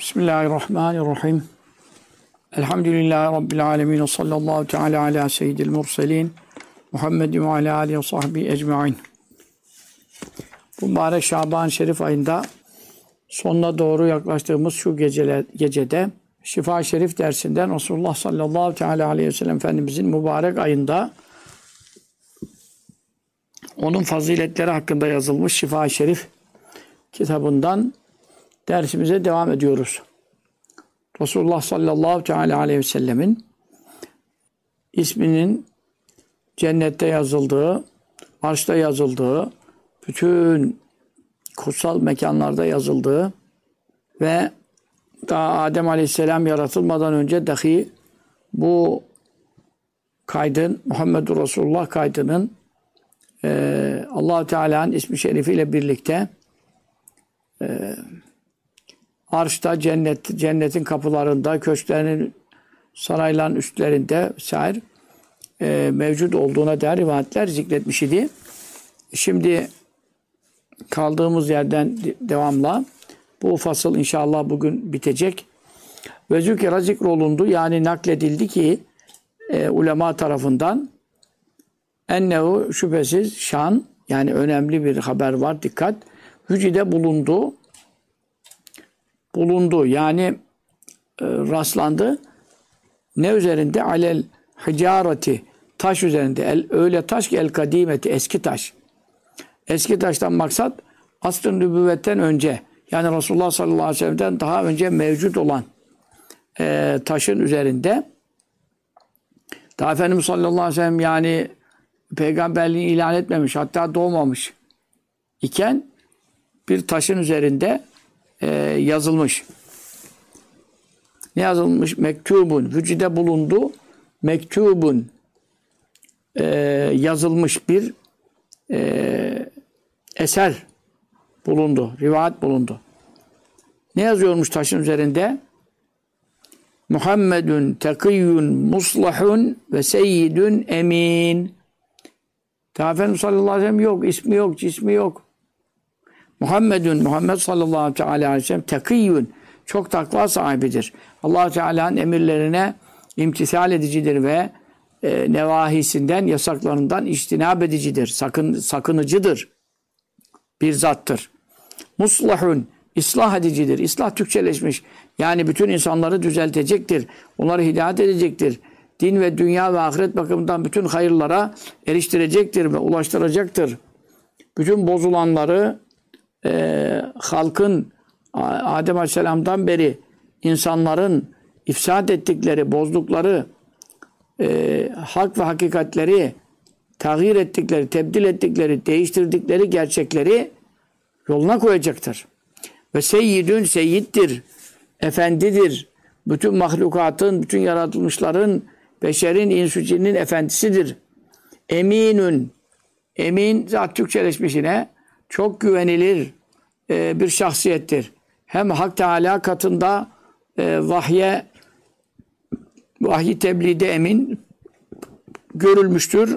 Bismillahirrahmanirrahim. Elhamdülillahi Rabbil alemin. Sallallahu teala ala seyyidil murselin. Muhammedin ve ala alihi ve sahbihi ecma'in. Bu mübarek Şaban-ı Şerif ayında sonuna doğru yaklaştığımız şu gecede Şifa-i Şerif dersinden Resulullah sallallahu teala aleyhi ve sellem Efendimizin mübarek ayında onun faziletleri hakkında yazılmış Şifa-i Şerif kitabından dersimize devam ediyoruz. Resulullah sallallahu teala aleyhi ve sellemin isminin cennette yazıldığı, arşta yazıldığı, bütün kutsal mekanlarda yazıldığı ve daha Adem aleyhisselam yaratılmadan önce dahi bu kaydın, Muhammedur Resulullah kaydının Allah-u Teala'nın ismi şerifiyle birlikte arşta, cennetin kapılarında, köşklerinin, sarayların üstlerinde vesaire mevcut olduğuna dair rivayetler zikretmiş idi. Şimdi kaldığımız yerden devamla bu fasıl inşallah bugün bitecek. Ve zikra zikrolundu, yani nakledildi ki ulema tarafından ennehu şüphesiz şan, yani önemli bir haber var, dikkat. Hücide bulundu yani rastlandı. Ne üzerinde? Alel hicareti, taş üzerinde. Öyle taş ki el kadimeti, eski taş. Eski taştan maksat asr-ı nübüvvetten önce, yani Resulullah sallallahu aleyhi ve sellem'den daha önce mevcut olan taşın üzerinde. Daha Efendimiz sallallahu aleyhi ve sellem yani peygamberliğini ilan etmemiş, hatta doğmamış iken bir taşın üzerinde yazılmış. Ne yazılmış? Mektubun. Vücude bulundu. Mektubun. Yazılmış bir eser bulundu. Rivayet bulundu. Ne yazıyormuş taşın üzerinde? Muhammedun tekiyyun muslahun ve seyyidun emin. Efendimiz sallallahu aleyhi ve sellem yok. İsmi yok. Cismi yok. Muhammed sallallahu aleyhi ve sellem tekiyyun, çok takva sahibidir. Allah Teala'nın emirlerine imtisal edicidir ve nevahisinden, yasaklarından içtinab edicidir. Sakınıcıdır. Bir zattır. Muslahun, ıslah edicidir. İslah Türkçeleşmiş. Yani bütün insanları düzeltecektir. Onları hidayet edecektir. Din ve dünya ve ahiret bakımından bütün hayırlara eriştirecektir ve ulaştıracaktır. Bütün bozulanları halkın Adem Aleyhisselam'dan beri insanların ifsad ettikleri, bozdukları hak ve hakikatleri tağyir ettikleri, tebdil ettikleri, değiştirdikleri gerçekleri yoluna koyacaktır. Ve seyyidün, seyyiddir, efendidir. Bütün mahlukatın, bütün yaratılmışların, beşerin, insü cinnin efendisidir. Eminün, emin zat Türkçeleşmiş yine, çok güvenilir bir şahsiyettir. Hem Hak Teâlâ katında vahyi tebliğde emin görülmüştür.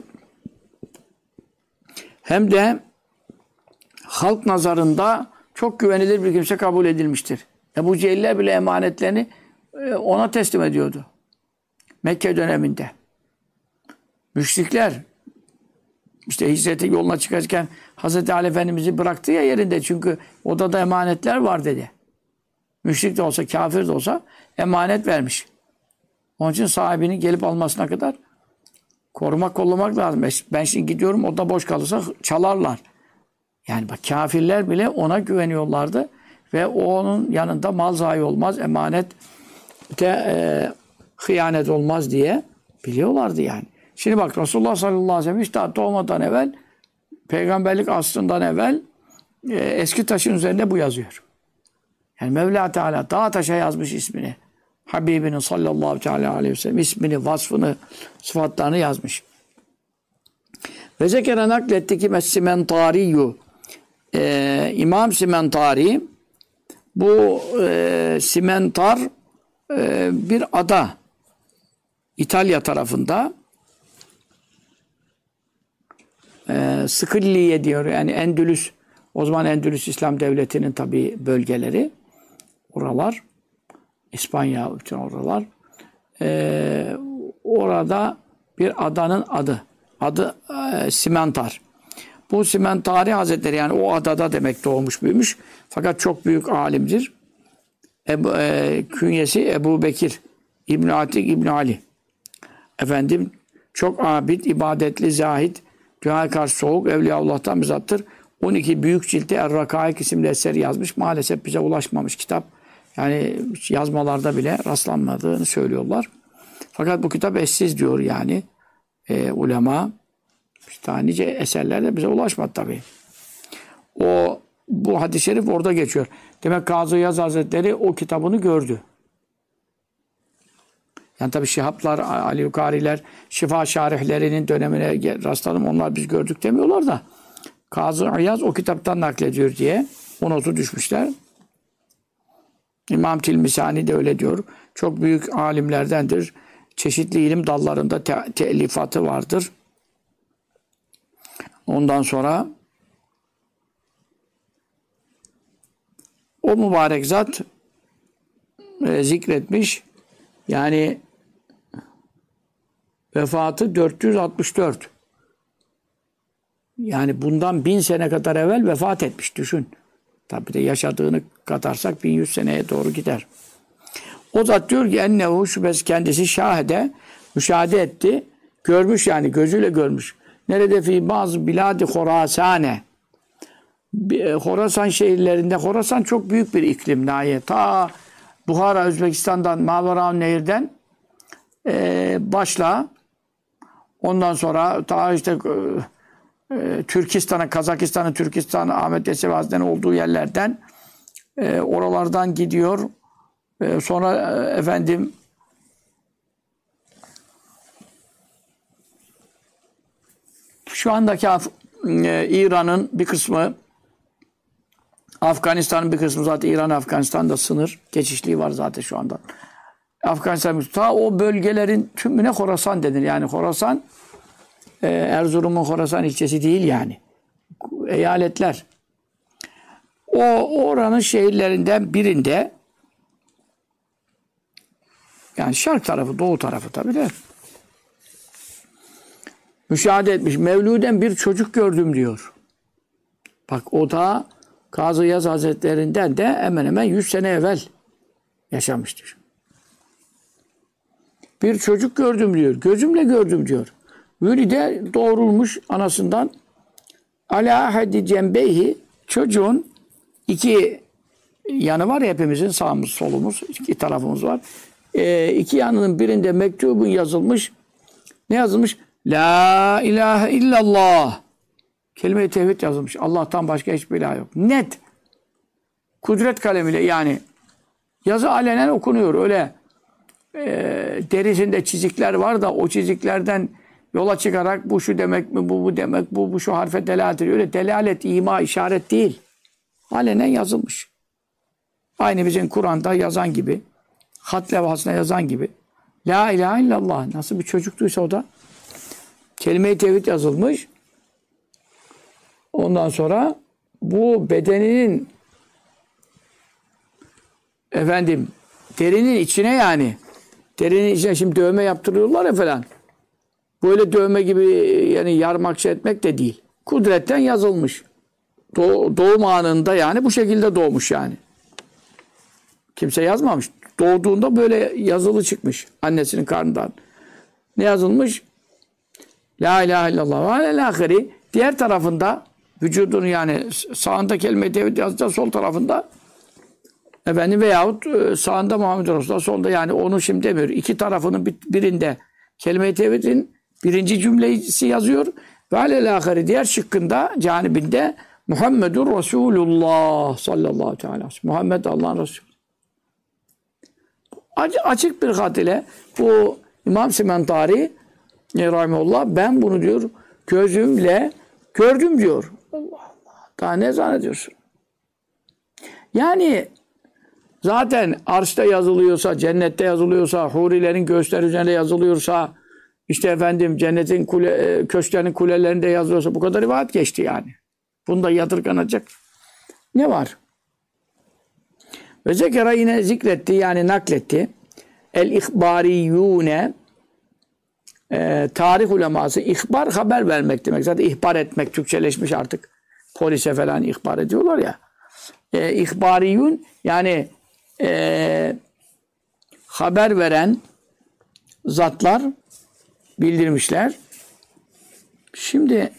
Hem de halk nazarında çok güvenilir bir kimse kabul edilmiştir. Ebu Cehiller bile emanetlerini ona teslim ediyordu. Mekke döneminde. Müşrikler İşte hicretin yoluna çıkarken Hazreti Ali Efendimiz'i bıraktı ya yerinde. Çünkü odada emanetler var dedi. Müşrik de olsa, kafir de olsa emanet vermiş. Onun için sahibinin gelip almasına kadar korumak, kollamak lazım. Ben şimdi gidiyorum, oda boş kalırsa çalarlar. Yani bak, kafirler bile ona güveniyorlardı. Ve onun yanında mal zayi olmaz, emanet de hıyanet olmaz diye biliyorlardı yani. Şimdi bak, Resulullah sallallahu aleyhi ve sellem hiç daha doğmadan evvel, peygamberlik asrından evvel eski taşın üzerinde bu yazıyor. Yani Mevla Teala dağ taşa yazmış ismini. Habibinin sallallahu aleyhi ve sellem ismini, vasfını, sıfatlarını yazmış. Ve zekere nakletti ki Simentariyu, İmam Simentari, bu Simentar bir ada, İtalya tarafında, Sıkılliye diyor, yani Endülüs, o zaman Endülüs İslam Devleti'nin tabi bölgeleri, oralar. İspanya, bütün oralar. Orada bir adanın adı Simentar. Bu Simentari Hazretleri, yani o adada demek doğmuş büyümüş. Fakat çok büyük alimdir. Künyesi Ebu Bekir İbn Atik İbn Ali. Efendim çok abid, ibadetli, zahid, dünyaya karşı soğuk, Evliyaullah'tan bir zattır. 12 büyük ciltte Er-Rakaik isimli eseri yazmış. Maalesef bize ulaşmamış kitap. Yani yazmalarda bile rastlanmadığını söylüyorlar. Fakat bu kitap eşsiz diyor yani. Ulema. İşte nice eserler de bize ulaşmadı tabii. Bu hadis-i şerif orada geçiyor. Demek Kazı Yaz Hazretleri o kitabını gördü. Yani tabii Şihaplar, Ali Yukariler, Şifa Şarihlerinin dönemine rastladım. Onlar biz gördük demiyorlar da. Kazı İyaz o kitaptan naklediyor diye o notu düşmüşler. İmam Tilmisani de öyle diyor. Çok büyük alimlerdendir. Çeşitli ilim dallarında teelifatı vardır. Ondan sonra o mübarek zat zikretmiş. Yani vefatı 464. Yani bundan 1000 sene kadar evvel vefat etmiş. Düşün. Tabi de yaşadığını katarsak 1100 seneye doğru gider. O zat diyor ki ennehu şüphesiz kendisi şahede müşahede etti. Görmüş yani gözüyle görmüş. Nerede fi bazı biladi Horasane. Horasan şehirlerinde, Horasan çok büyük bir iklim nahiye. Ta Buhara, Özbekistan'dan, Maveraun Nehir'den başla. Ondan sonra ta işte Türkistan'a, Kazakistan'a, Türkistan'a, Ahmet Yesevi Hazretleri'nin olduğu yerlerden oralardan gidiyor. Sonra efendim şu andaki İran'ın bir kısmı, Afganistan'ın bir kısmı, zaten İran Afganistan'da sınır geçişliği var zaten şu anda. Afganistan, ta o bölgelerin tümüne Horasan denir. Yani Horasan Erzurum'un Horasan ilçesi değil yani. Eyaletler. Oranın şehirlerinden birinde, yani şark tarafı, doğu tarafı tabii de, müşahede etmiş. Mevluden bir çocuk gördüm diyor. Bak o da Kazı Yaz Hazretlerinden de hemen hemen 100 sene evvel yaşamıştır. Bir çocuk gördüm diyor. Gözümle gördüm diyor. Vülide doğrulmuş anasından. Ala hadi cembeyhi, çocuğun iki yanı var ya, hepimizin sağımız solumuz, iki tarafımız var. İki yanının birinde mektubun yazılmış. Ne yazılmış? La ilahe illallah. Kelime-i tevhid yazılmış. Allah'tan başka hiçbir ilah yok. Net. Kudret kalemiyle yani. Yazı alenen okunuyor. Öyle derisinde çizikler var da o çiziklerden yola çıkarak bu şu demek mi, bu demek, bu şu harfe delalet ediyor. Öyle delalet, ima, işaret değil. Alenen yazılmış. Aynı bizim Kur'an'da yazan gibi, hat levhasına yazan gibi. La ilahe illallah. Nasıl bir çocuktuysa o da. Kelime-i tevhid yazılmış. Ondan sonra bu bedeninin efendim derinin içine, yani derinin içine şimdi dövme yaptırıyorlar ya falan. Böyle dövme gibi yani yarmakçı etmek de değil. Kudretten yazılmış. Doğum anında yani bu şekilde doğmuş yani. Kimse yazmamış. Doğduğunda böyle yazılı çıkmış annesinin karnından. Ne yazılmış? La ilahe illallah ve alel-ahiri. Diğer tarafında vücudun yani sağında kelime-i tevhid yazıda, sol tarafında efendim veyahut sağında Muhammed Resulullah, solda, yani onu şimdi demiyor. İki tarafının birinde kelime-i tevhidin birinci cümlesi yazıyor ve alel-ahiri diğer şıkkında, canibinde Muhammedur Resulullah sallallahu aleyhi ve sellem. Muhammed Allah'ın Resulü. Açık bir hat ile bu İmam Simentari rahimehullah, ben bunu diyor gözümle gördüm diyor. Allah Allah. Daha ne zannediyorsun? Yani zaten arşta yazılıyorsa, cennette yazılıyorsa, hurilerin göğüsleri üzerinde yazılıyorsa, işte efendim cennetin köşklerinin kulelerinde yazılıyorsa, bu kadar rivayet geçti yani. Bunda yadırganacak ne var? Ve zekera yine zikretti yani nakletti. El-ihbariyune tarih uleması. İhbar haber vermek demek. Zaten ihbar etmek Türkçeleşmiş artık. Polise falan ihbar ediyorlar ya. İhbariyun yani haber veren zatlar bildirmişler. Şimdi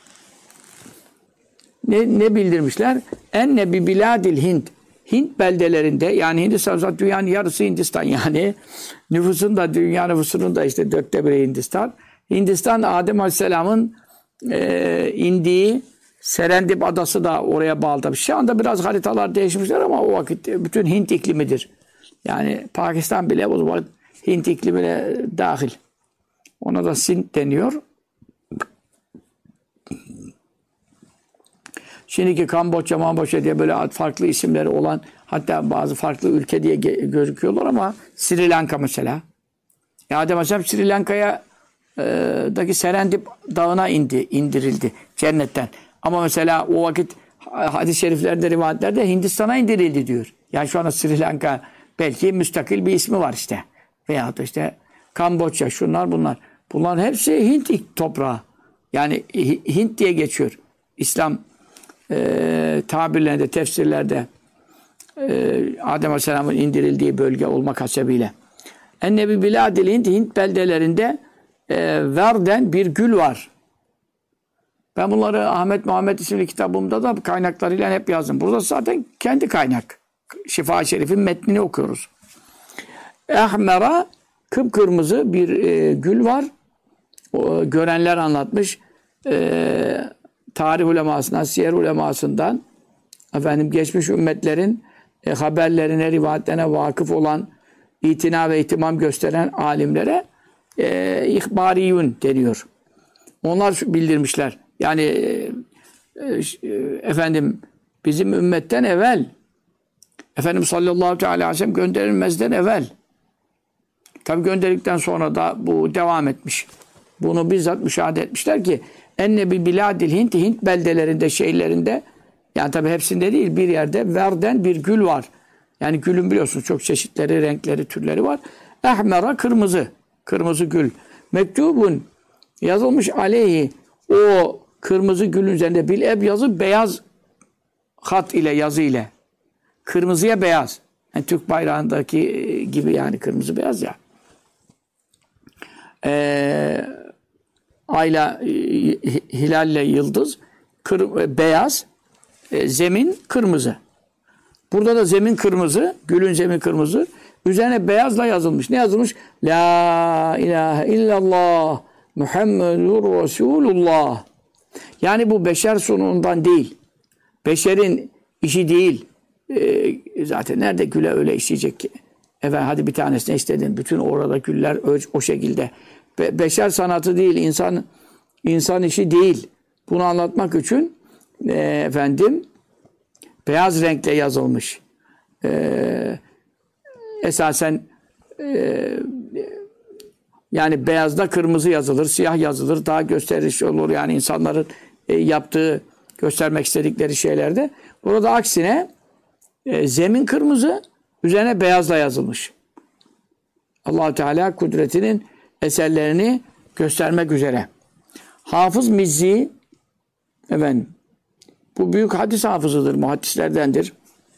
ne bildirmişler? Enne bi biladil Hint. Hint beldelerinde yani Hindistan zaten dünyanın yarısı Hindistan yani nüfusun da dünya nüfusunun da işte 1/4 Hindistan. Hindistan Adem Aleyhisselam'ın indiği Serendip adası da oraya bağlı tabii. Şu anda biraz haritalar değişmişler ama o vakit bütün Hint iklimidir. Yani Pakistan bile o zaman Hint iklimine dahil. Ona da Sint deniyor. Şimdiki Kamboçya, Mamboçya diye böyle farklı isimleri olan hatta bazı farklı ülke diye gözüküyorlar ama Sri Lanka mesela. Adem Aleyhisselam Sri Lanka'ya daki Serendip dağına indirildi cennetten. Ama mesela o vakit hadis-i şeriflerde, rivayetlerde Hindistan'a indirildi diyor. Yani şu anda Sri Lanka belki müstakil bir ismi var işte. Veyahut da işte Kamboçya, şunlar bunlar. Bunların hepsi Hint toprağı. Yani Hint diye geçiyor. İslam tabirlerinde, tefsirlerde Adem Aleyhisselam'ın indirildiği bölge olmak hasebiyle. Ennebi biladil Hint beldelerinde verden bir gül var. Ben bunları Ahmet Muhammed isimli kitabımda da kaynaklarıyla hep yazdım. Burada zaten kendi kaynak. Şifa-i Şerif'in metnini okuyoruz. Ehmera kıpkırmızı bir gül var. O, görenler anlatmış. Tarih ulemasından, siyer ulemasından geçmiş ümmetlerin haberlerine, rivayetlerine vakıf olan, itina ve ihtimam gösteren alimlere ihbariyun deniyor. Onlar bildirmişler. Yani bizim ümmetten evvel Efendimiz sallallahu aleyhi ve sellem gönderilmezden evvel tabi gönderildikten sonra da bu devam etmiş. Bunu bizzat müşahede etmişler ki ennebi biladil Hint beldelerinde, şehirlerinde yani tabi hepsinde değil bir yerde verden bir gül var. Yani gülün biliyorsunuz çok çeşitleri, renkleri, türleri var. Ehmera kırmızı. Kırmızı gül. Mektubun yazılmış aleyhi o kırmızı gülün üzerinde bil yazı beyaz hat ile yazı ile. Kırmızıya beyaz. Yani Türk bayrağındaki gibi yani kırmızı beyaz ya. Ayla, hilalle yıldız beyaz. Zemin kırmızı. Burada da zemin kırmızı. Gülün zemin kırmızı. Üzerine beyazla yazılmış. Ne yazılmış? La ilahe illallah Muhammedur Resulullah. Yani bu beşer sunundan değil. Beşerin işi değil. Zaten nerede güle öyle işleyecek ki? Hadi bir tanesine istedin. Bütün orada güller o şekilde. Beşer sanatı değil. İnsan işi değil. Bunu anlatmak için beyaz renkle yazılmış. Esasen yani beyazda kırmızı yazılır, siyah yazılır. Daha gösterişli olur. Yani insanların yaptığı, göstermek istedikleri şeylerde. Burada aksine zemin kırmızı, üzerine beyazla yazılmış. Allah Teala kudretinin eserlerini göstermek üzere. Hafız Mizzi bu büyük hadis hafızıdır, muhaddislerdendir.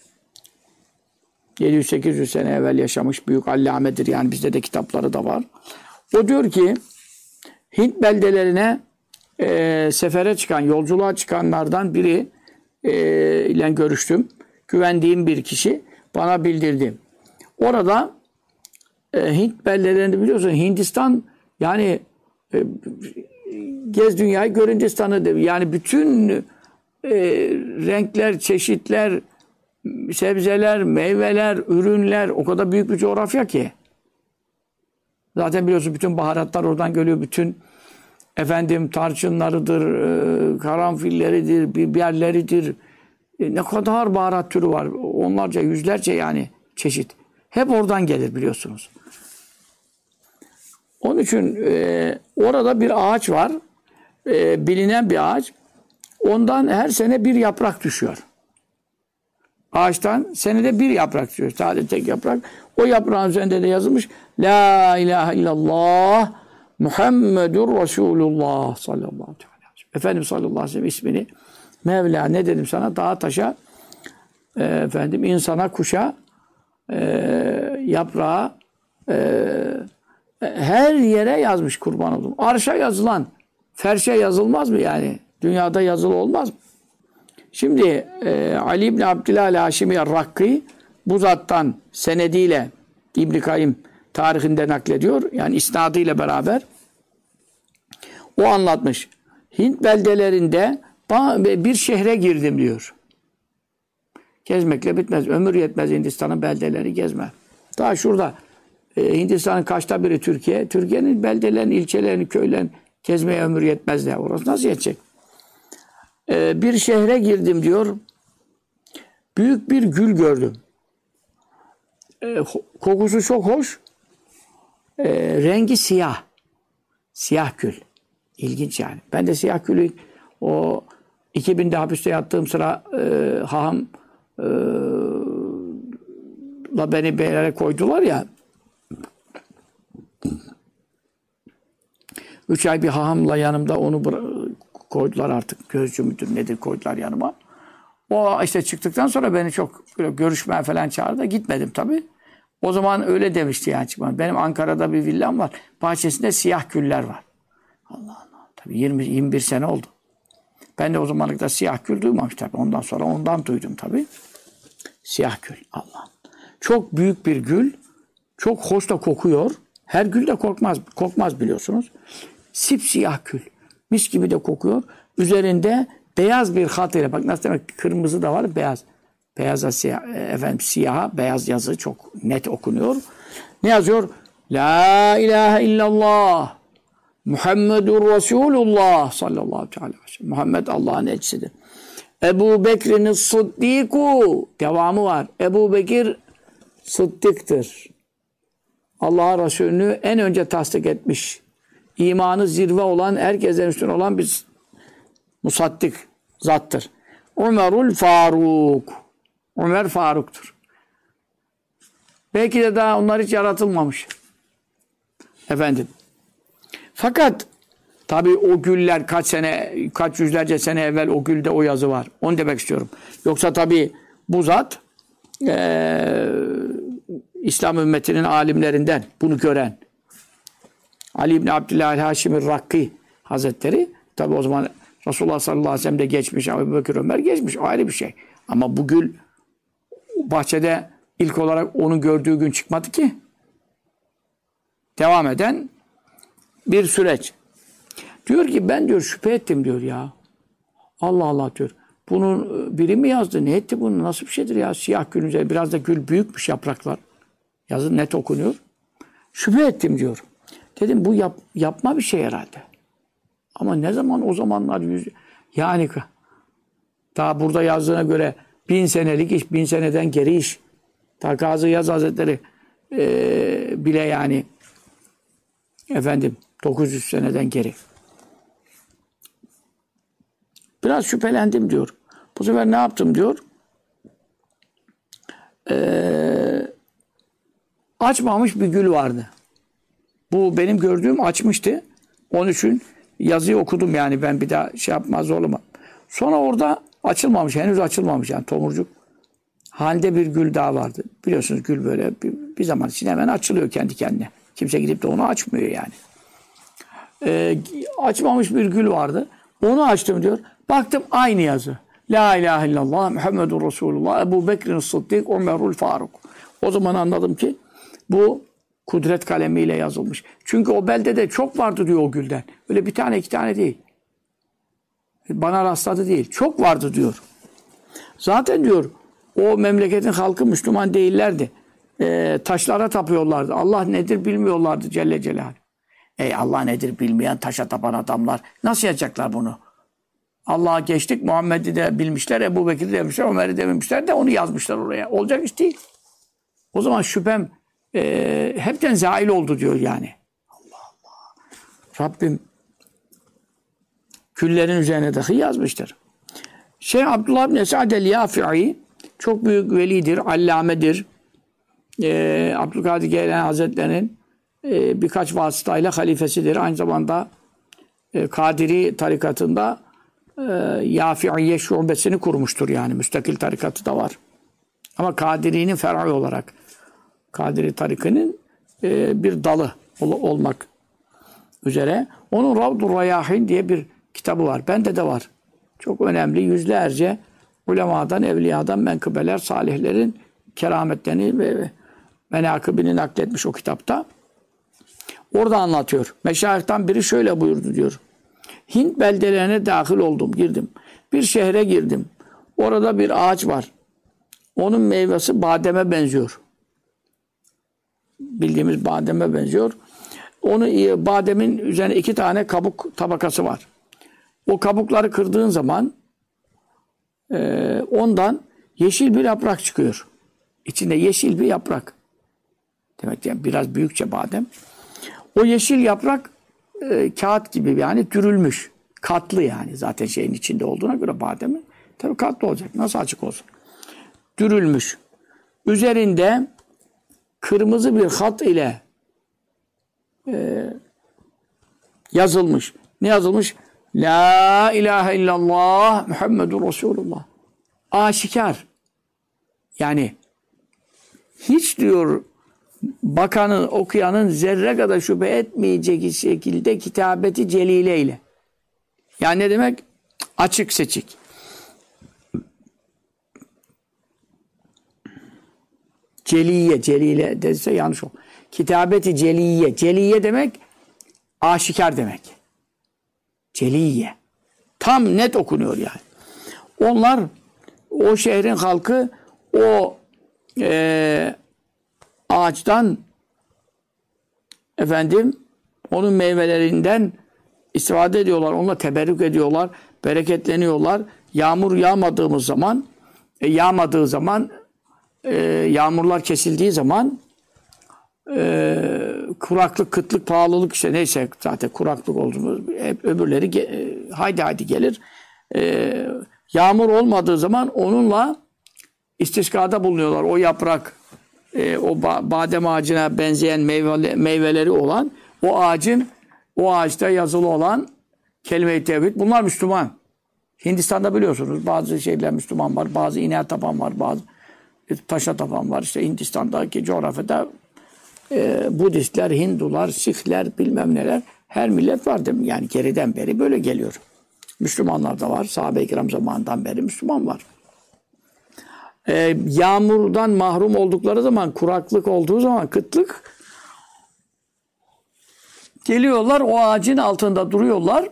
700-800 sene evvel yaşamış büyük allamedir. Yani bizde de kitapları da var. O diyor ki Hint beldelerine sefere çıkan, yolculuğa çıkanlardan biri ile görüştüm. Güvendiğim bir kişi bana bildirdi. Orada Hint beldelerinde biliyorsun Hindistan yani gez dünyayı gör Hindistan'ı yani bütün renkler, çeşitler, sebzeler, meyveler, ürünler o kadar büyük bir coğrafya ki. Zaten biliyorsun bütün baharatlar oradan geliyor. Bütün tarçınlarıdır, karanfilleridir, biberleridir. Ne kadar baharat türü var. Onlarca, yüzlerce yani çeşit. Hep oradan gelir biliyorsunuz. Onun için orada bir ağaç var. Bilinen bir ağaç. Ondan her sene bir yaprak düşüyor. Ağaçtan senede bir yaprak düşüyor. Sadece tek yaprak. O yaprağın üzerinde de yazılmış La ilahe illallah Muhammedur Resulullah sallallahu aleyhi ve sellem. Efendimiz sallallahu aleyhi ve sellem ismini Mevla ne dedim sana? Dağa taşa insana, kuşa yaprağa her yere yazmış kurban oldum. Arşa yazılan ferşe yazılmaz mı yani? Dünyada yazılı olmaz mı? Şimdi Ali İbni Abdillah Haşimi Rakki bu zattan senediyle İbn-i Kayyim tarihinde naklediyor. Yani isnadıyla beraber o anlatmış. Hint beldelerinde bir şehre girdim diyor. Gezmekle bitmez. Ömür yetmez Hindistan'ın beldeleri gezme. Daha şurada Hindistan'ın kaçta biri Türkiye. Türkiye'nin beldelerini, ilçelerini, köylerini gezmeye ömür yetmez de. Orası nasıl yetecek? Bir şehre girdim diyor. Büyük bir gül gördüm. Kokusu çok hoş. Rengi siyah. Siyah gül. İlginç yani. Ben de siyah gülü o 2000'de hapiste yattığım sıra haham la beni bir yere koydular ya. 3 ay bir hahamla yanımda onu koydular artık. Gözcü müdür nedir koydular yanıma. O işte çıktıktan sonra beni çok görüşmeye falan çağırdı. Gitmedim tabii. O zaman öyle demişti yani çıkmadım. Benim Ankara'da bir villam var. Bahçesinde siyah güller var. Allah Allah. Tabii 20-21 sene oldu. Ben de o zamanlıkta siyah gül duymamış tabii. Ondan sonra ondan duydum tabii. Siyah gül. Allah. Çok büyük bir gül. Çok hoş da kokuyor. Her gül de kokmaz biliyorsunuz. Sipsiyah gül. Mis gibi de kokuyor. Üzerinde beyaz bir hat ile. Bak nasıl demek? Kırmızı da var, beyaz. Beyaza siyah, siyaha beyaz yazı çok net okunuyor. Ne yazıyor? La ilahe illallah Muhammedur Resulullah sallallahu aleyhi ve sellem. Muhammed Allah'ın elçisidir. Ebu Bekir'in Sıddiku devamı var. Ebu Bekir Sıddık'tır. Allah'a Resulünü en önce tasdik etmiş. İmanı zirve olan, herkesten üstün olan bir musaddik zattır. Ömerul Faruk. Ömer Faruk'tur. Belki de daha onlar hiç yaratılmamış. Efendim. Fakat tabii o güller kaç yüzlerce sene evvel o gülde o yazı var. Onu demek istiyorum. Yoksa tabii bu zat İslam ümmetinin alimlerinden bunu gören Ali İbni Abdillah Haşimi Rakki Hazretleri tabii o zaman Resulullah sallallahu aleyhi ve sellem de geçmiş, Ebu Bekir Ömer geçmiş. O ayrı bir şey. Ama bu gül bahçede ilk olarak onun gördüğü gün çıkmadı ki. Devam eden bir süreç. Diyor ki ben diyor şüphe ettim diyor ya. Allah Allah diyor. Bunun biri mi yazdı? Ne etti bunu? Nasıl bir şeydir ya? Siyah gülün üzerinde biraz da gül büyükmüş yapraklar. Yazı net okunuyor. Şüphe ettim diyor. Dedim bu yapma bir şey herhalde. Ama ne zaman o zamanlar yani daha burada yazdığına göre 1000 senelik iş, 1000 seneden geri iş. Ta Kazı Yaz Hazretleri bile yani 900 seneden geri. Biraz şüphelendim diyor. Bu sefer ne yaptım diyor. Açmamış bir gül vardı. Bu benim gördüğüm açmıştı. Onun için yazıyı okudum yani ben bir daha yapmaz zorlama. Sonra orada açılmamış, henüz açılmamış yani tomurcuk halde bir gül daha vardı. Biliyorsunuz gül böyle bir zaman için hemen açılıyor kendi kendine. Kimse gidip de onu açmıyor yani. Açmamış bir gül vardı. Onu açtım diyor. Baktım aynı yazı. La ilahe illallah Muhammedur Resulullah Ebu Bekir'in Sıddık Ömerul Faruk. O zaman anladım ki bu kudret kalemiyle yazılmış. Çünkü o beldede çok vardı diyor o gülden. Öyle bir tane iki tane değil. Bana rastladı değil. Çok vardı diyor. Zaten diyor o memleketin halkı Müslüman değillerdi. Taşlara tapıyorlardı. Allah nedir bilmiyorlardı Celle Celaluhu. Allah nedir bilmeyen taşa tapan adamlar nasıl yapacaklar bunu? Allah'a geçtik. Muhammed'i de bilmişler. Ebu Bekir'i de bilmişler. Ömer'i de bilmişler de onu yazmışlar oraya. Olacak iş değil. O zaman şüphem hepten zail oldu diyor yani. Allah Allah. Rabbim küllerin üzerine dahi yazmıştır. Şeyh Abdullah bin Esad el-Yafi'i çok büyük velidir, allamedir. Abdülkadir Geylani Hazretleri'nin birkaç vasıtayla halifesidir. Aynı zamanda Kadiri tarikatında Yafi'iyye şubesini kurmuştur yani. Müstakil tarikatı da var. Ama Kadiri'nin fer'i olarak Kadiri tarikının bir dalı olmak üzere. Onun Ravdur Rayahin diye bir kitabı var. Bende de var. Çok önemli. Yüzlerce ulemadan, evliyadan menkıbeler, salihlerin kerametlerini ve menakıbini nakletmiş o kitapta. Orada anlatıyor. Meşayihtan biri şöyle buyurdu diyor. Hint beldelerine dahil oldum, girdim. Bir şehre girdim. Orada bir ağaç var. Onun meyvesi bademe benziyor. Bildiğimiz bademe benziyor. Onu bademin üzerine 2 tane kabuk tabakası var. O kabukları kırdığın zaman ondan yeşil bir yaprak çıkıyor. İçinde yeşil bir yaprak. Demek yani biraz büyükçe badem. O yeşil yaprak kağıt gibi yani dürülmüş. Katlı yani zaten şeyin içinde olduğuna göre bademi. Tabii katlı olacak. Nasıl açık olsun? Dürülmüş. Üzerinde kırmızı bir hat ile yazılmış. Ne yazılmış? La ilahe illallah Muhammedur Resulullah. Aşikar. Yani hiç diyor bakanın, okuyanın zerre kadar şüphe etmeyecek şekilde kitabeti celile ile. Yani ne demek? Açık seçik. Celiye, celile dediyse yanlış o. Kitabeti celiye. Celiye demek aşikar demek. Celiye. Tam net okunuyor yani. Onlar, o şehrin halkı o ağaçtan onun meyvelerinden istifade ediyorlar. Onunla teberrük ediyorlar. Bereketleniyorlar. Yağmur yağmadığı zaman yağmurlar kesildiği zaman kuraklık, kıtlık, pahalılık işte neyse zaten kuraklık olduğumuz hep öbürleri haydi gelir. Yağmur olmadığı zaman onunla istiskada bulunuyorlar. O yaprak o badem ağacına benzeyen meyveleri olan o ağaçta yazılı olan kelime-i tevhid. Bunlar Müslüman. Hindistan'da biliyorsunuz bazı şeyler Müslüman var. Bazı ineğe tapan var. Bazı taşa tapan var. İşte Hindistan'daki coğrafyada Budistler, Hindular, Sihler bilmem neler her millet var değil mi? Yani geriden beri böyle geliyor. Müslümanlar da var. Sahabe-i kiram zamanından beri Müslüman var. Yağmurdan mahrum oldukları zaman, kuraklık olduğu zaman, kıtlık geliyorlar, o ağacın altında duruyorlar.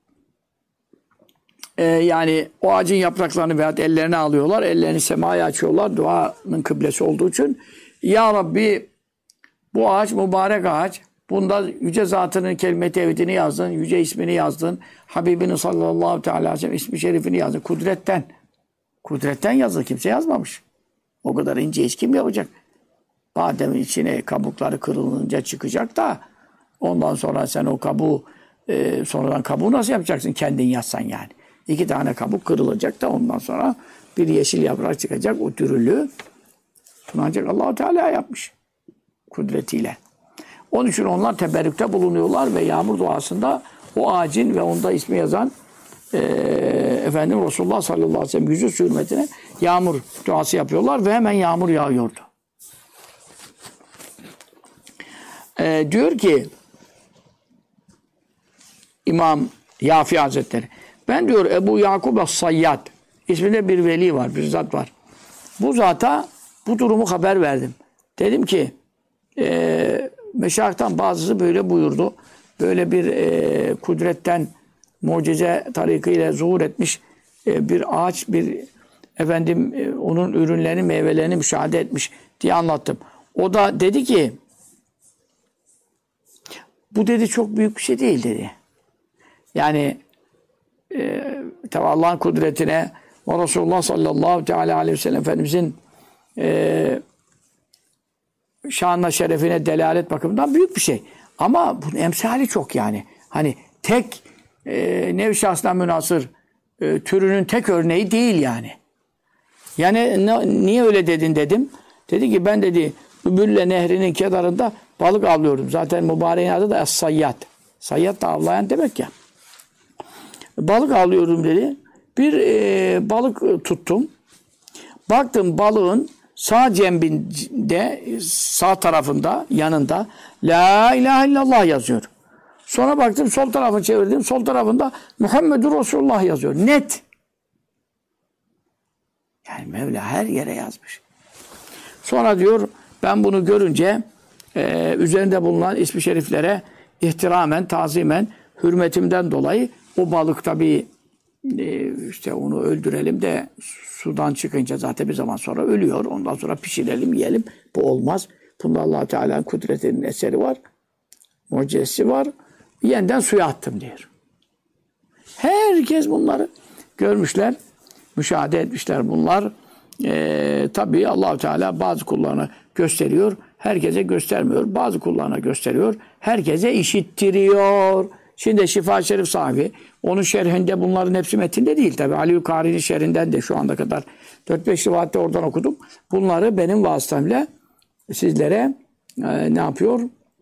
Yani o ağacın yapraklarını veya ellerini alıyorlar, ellerini semaya açıyorlar, duanın kıblesi olduğu için. Ya Rabbi, bu ağaç mübarek ağaç. Bunda yüce zatının kelime-i tevhidini yazdın, yüce ismini yazdın. Habibinin sallallahu teala aleyhi ve sellem ismi şerifini yazdın. Kudretten yazdı. Kimse yazmamış. O kadar ince iş kim yapacak? Bademin içine kabukları kırılınca çıkacak da ondan sonra sen o kabuğu sonradan kabuğu nasıl yapacaksın? Kendin yazsan yani. 2 tane kabuk kırılacak da ondan sonra bir yeşil yaprak çıkacak. O dürülü. Bunu ancak Allah-u Teala yapmış. Kudretiyle. Onun için onlar teberrükte bulunuyorlar ve yağmur duasında o ağacın ve onda ismi yazan Resulullah sallallahu aleyhi ve sellem yüzü hürmetine yağmur duası yapıyorlar ve hemen yağmur yağıyordu. Diyor ki İmam Yafi Hazretleri, ben diyor Ebu Yakub Es-Sayyad isminde bir veli var, bir zat var. Bu zata bu durumu haber verdim. Dedim ki meşayihtan bazısı böyle buyurdu. Böyle bir kudretten mucize tarikıyla zuhur etmiş bir ağaç, onun ürünlerini, meyvelerini müşahede etmiş diye anlattım. O da dedi ki bu dedi çok büyük bir şey değil dedi. Yani tabi Allah'ın kudretine ve Resulullah sallallahu teala aleyhi ve sellem Efendimizin şanına, şerefine delalet bakımından büyük bir şey. Ama bunun emsali çok yani. Hani tek nev şahsına münasır türünün tek örneği değil yani. Yani niye öyle dedin dedim. Dedi ki ben dedi Übülle Nehri'nin kenarında balık avlıyorum. Zaten mübareğin adı da Sayyat. Sayyat da avlayan demek ya. Balık avlıyorum dedi. Bir balık tuttum. Baktım balığın sağ cembinde, sağ tarafında, yanında La ilahe illallah yazıyor. Sonra baktım sol tarafı çevirdim. Sol tarafında Muhammedur Resulullah yazıyor. Net. Yani Mevla her yere yazmış. Sonra diyor ben bunu görünce üzerinde bulunan ismi şeriflere ihtiramen, tazimen, hürmetimden dolayı o balık tabii işte onu öldürelim de sudan çıkınca zaten bir zaman sonra ölüyor. Ondan sonra pişirelim, yiyelim. Bu olmaz. Bunda Allah Teala'nın kudretinin eseri var. Mucizesi var. Yeniden suya attım diyor. Herkes bunları görmüşler, müşahede etmişler bunlar. Tabii Allah Teala bazı kullarına gösteriyor, herkese göstermiyor. Bazı kullarına gösteriyor, herkese işittiriyor. Şimdi Şifa Şerif sahibi, onun şerhinde bunların hepsi metinde değil. Tabii Ali Kari'nin şerhinden de şu anda kadar 4-5 rivayetle oradan okudum. Bunları benim vasıtamla sizlere ne yapıyor?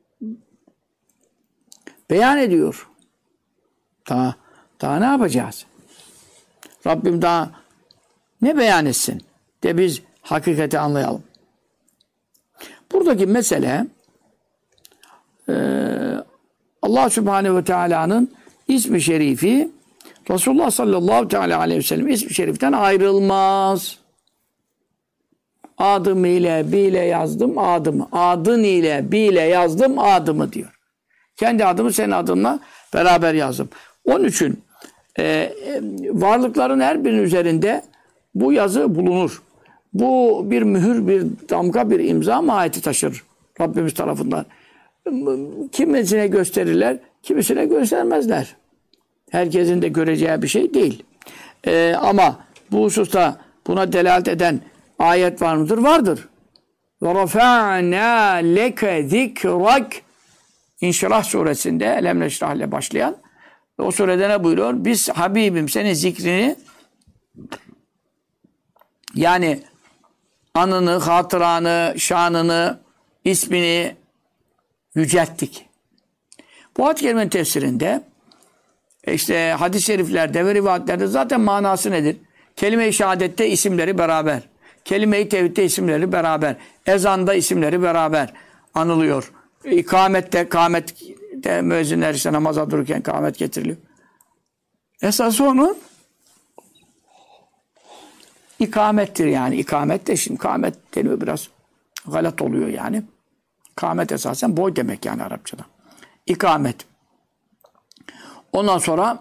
Beyan ediyor. Daha ne yapacağız? Rabbim daha ne beyan etsin? De biz hakikati anlayalım. Buradaki mesele Allah Subhanahu ve Teala'nın ismi şerifi Resulullah sallallahu teala aleyhi ve sellem ismi şeriften ayrılmaz. Adım ile bile yazdım adımı. Adın ile bile yazdım adımı diyor. Kendi adımı senin adınla beraber yazdım. Onun için varlıkların her birinin üzerinde bu yazı bulunur. Bu bir mühür, bir damga, bir imza mahiyeti taşır Rabbimiz tarafından. Kimisine gösterirler, kimisine göstermezler. Herkesin de göreceği bir şey değil. Ama bu hususta buna delalet eden ayet var mıdır? Vardır. وَرَفَعْنَا لَكَ ذِكْرَكَ İnşirah suresinde Elem Neşrah ile başlayan o surede ne buyuruyor? Biz Habibim senin zikrini yani anını, hatıranı, şanını, ismini yücelttik. Bu hadis-i kerimenin tefsirinde işte hadis-i şeriflerde ve rivayetlerde zaten manası nedir? Kelime-i şehadette isimleri beraber. Kelime-i tevhidde isimleri beraber. Ezanda isimleri beraber anılıyor. Kâmette müezzinler işte namaza dururken kâmet getiriliyor. Esası onun ikamettir yani. İkamet de şimdi kâmet deniyor biraz galat oluyor yani. Kâmet esasen boy demek yani Arapçada. İkamet. Ondan sonra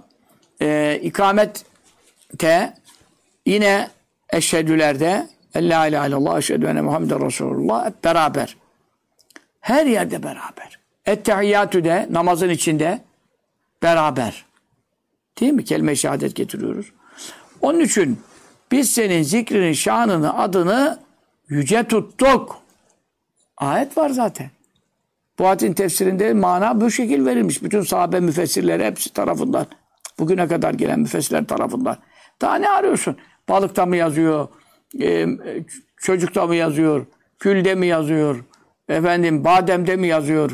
ikamette yine eşhedülerde la ilahe illallah eşhedü enne Muhammeden Resulullah hep beraber. Her yerde beraber. Ettehiyyatü de namazın içinde beraber. Değil mi? Kelime-i şehadet getiriyoruz. Onun için biz senin zikrinin şanını, adını yüce tuttuk. Ayet var zaten. Bu ayetin tefsirinde mana bu şekil verilmiş. Bütün sahabe müfessirleri hepsi tarafından. Bugüne kadar gelen müfessirler tarafından. Daha ne arıyorsun? Balıkta mı yazıyor? Çocukta mı yazıyor? Külde mi yazıyor? Bademde mi yazıyor?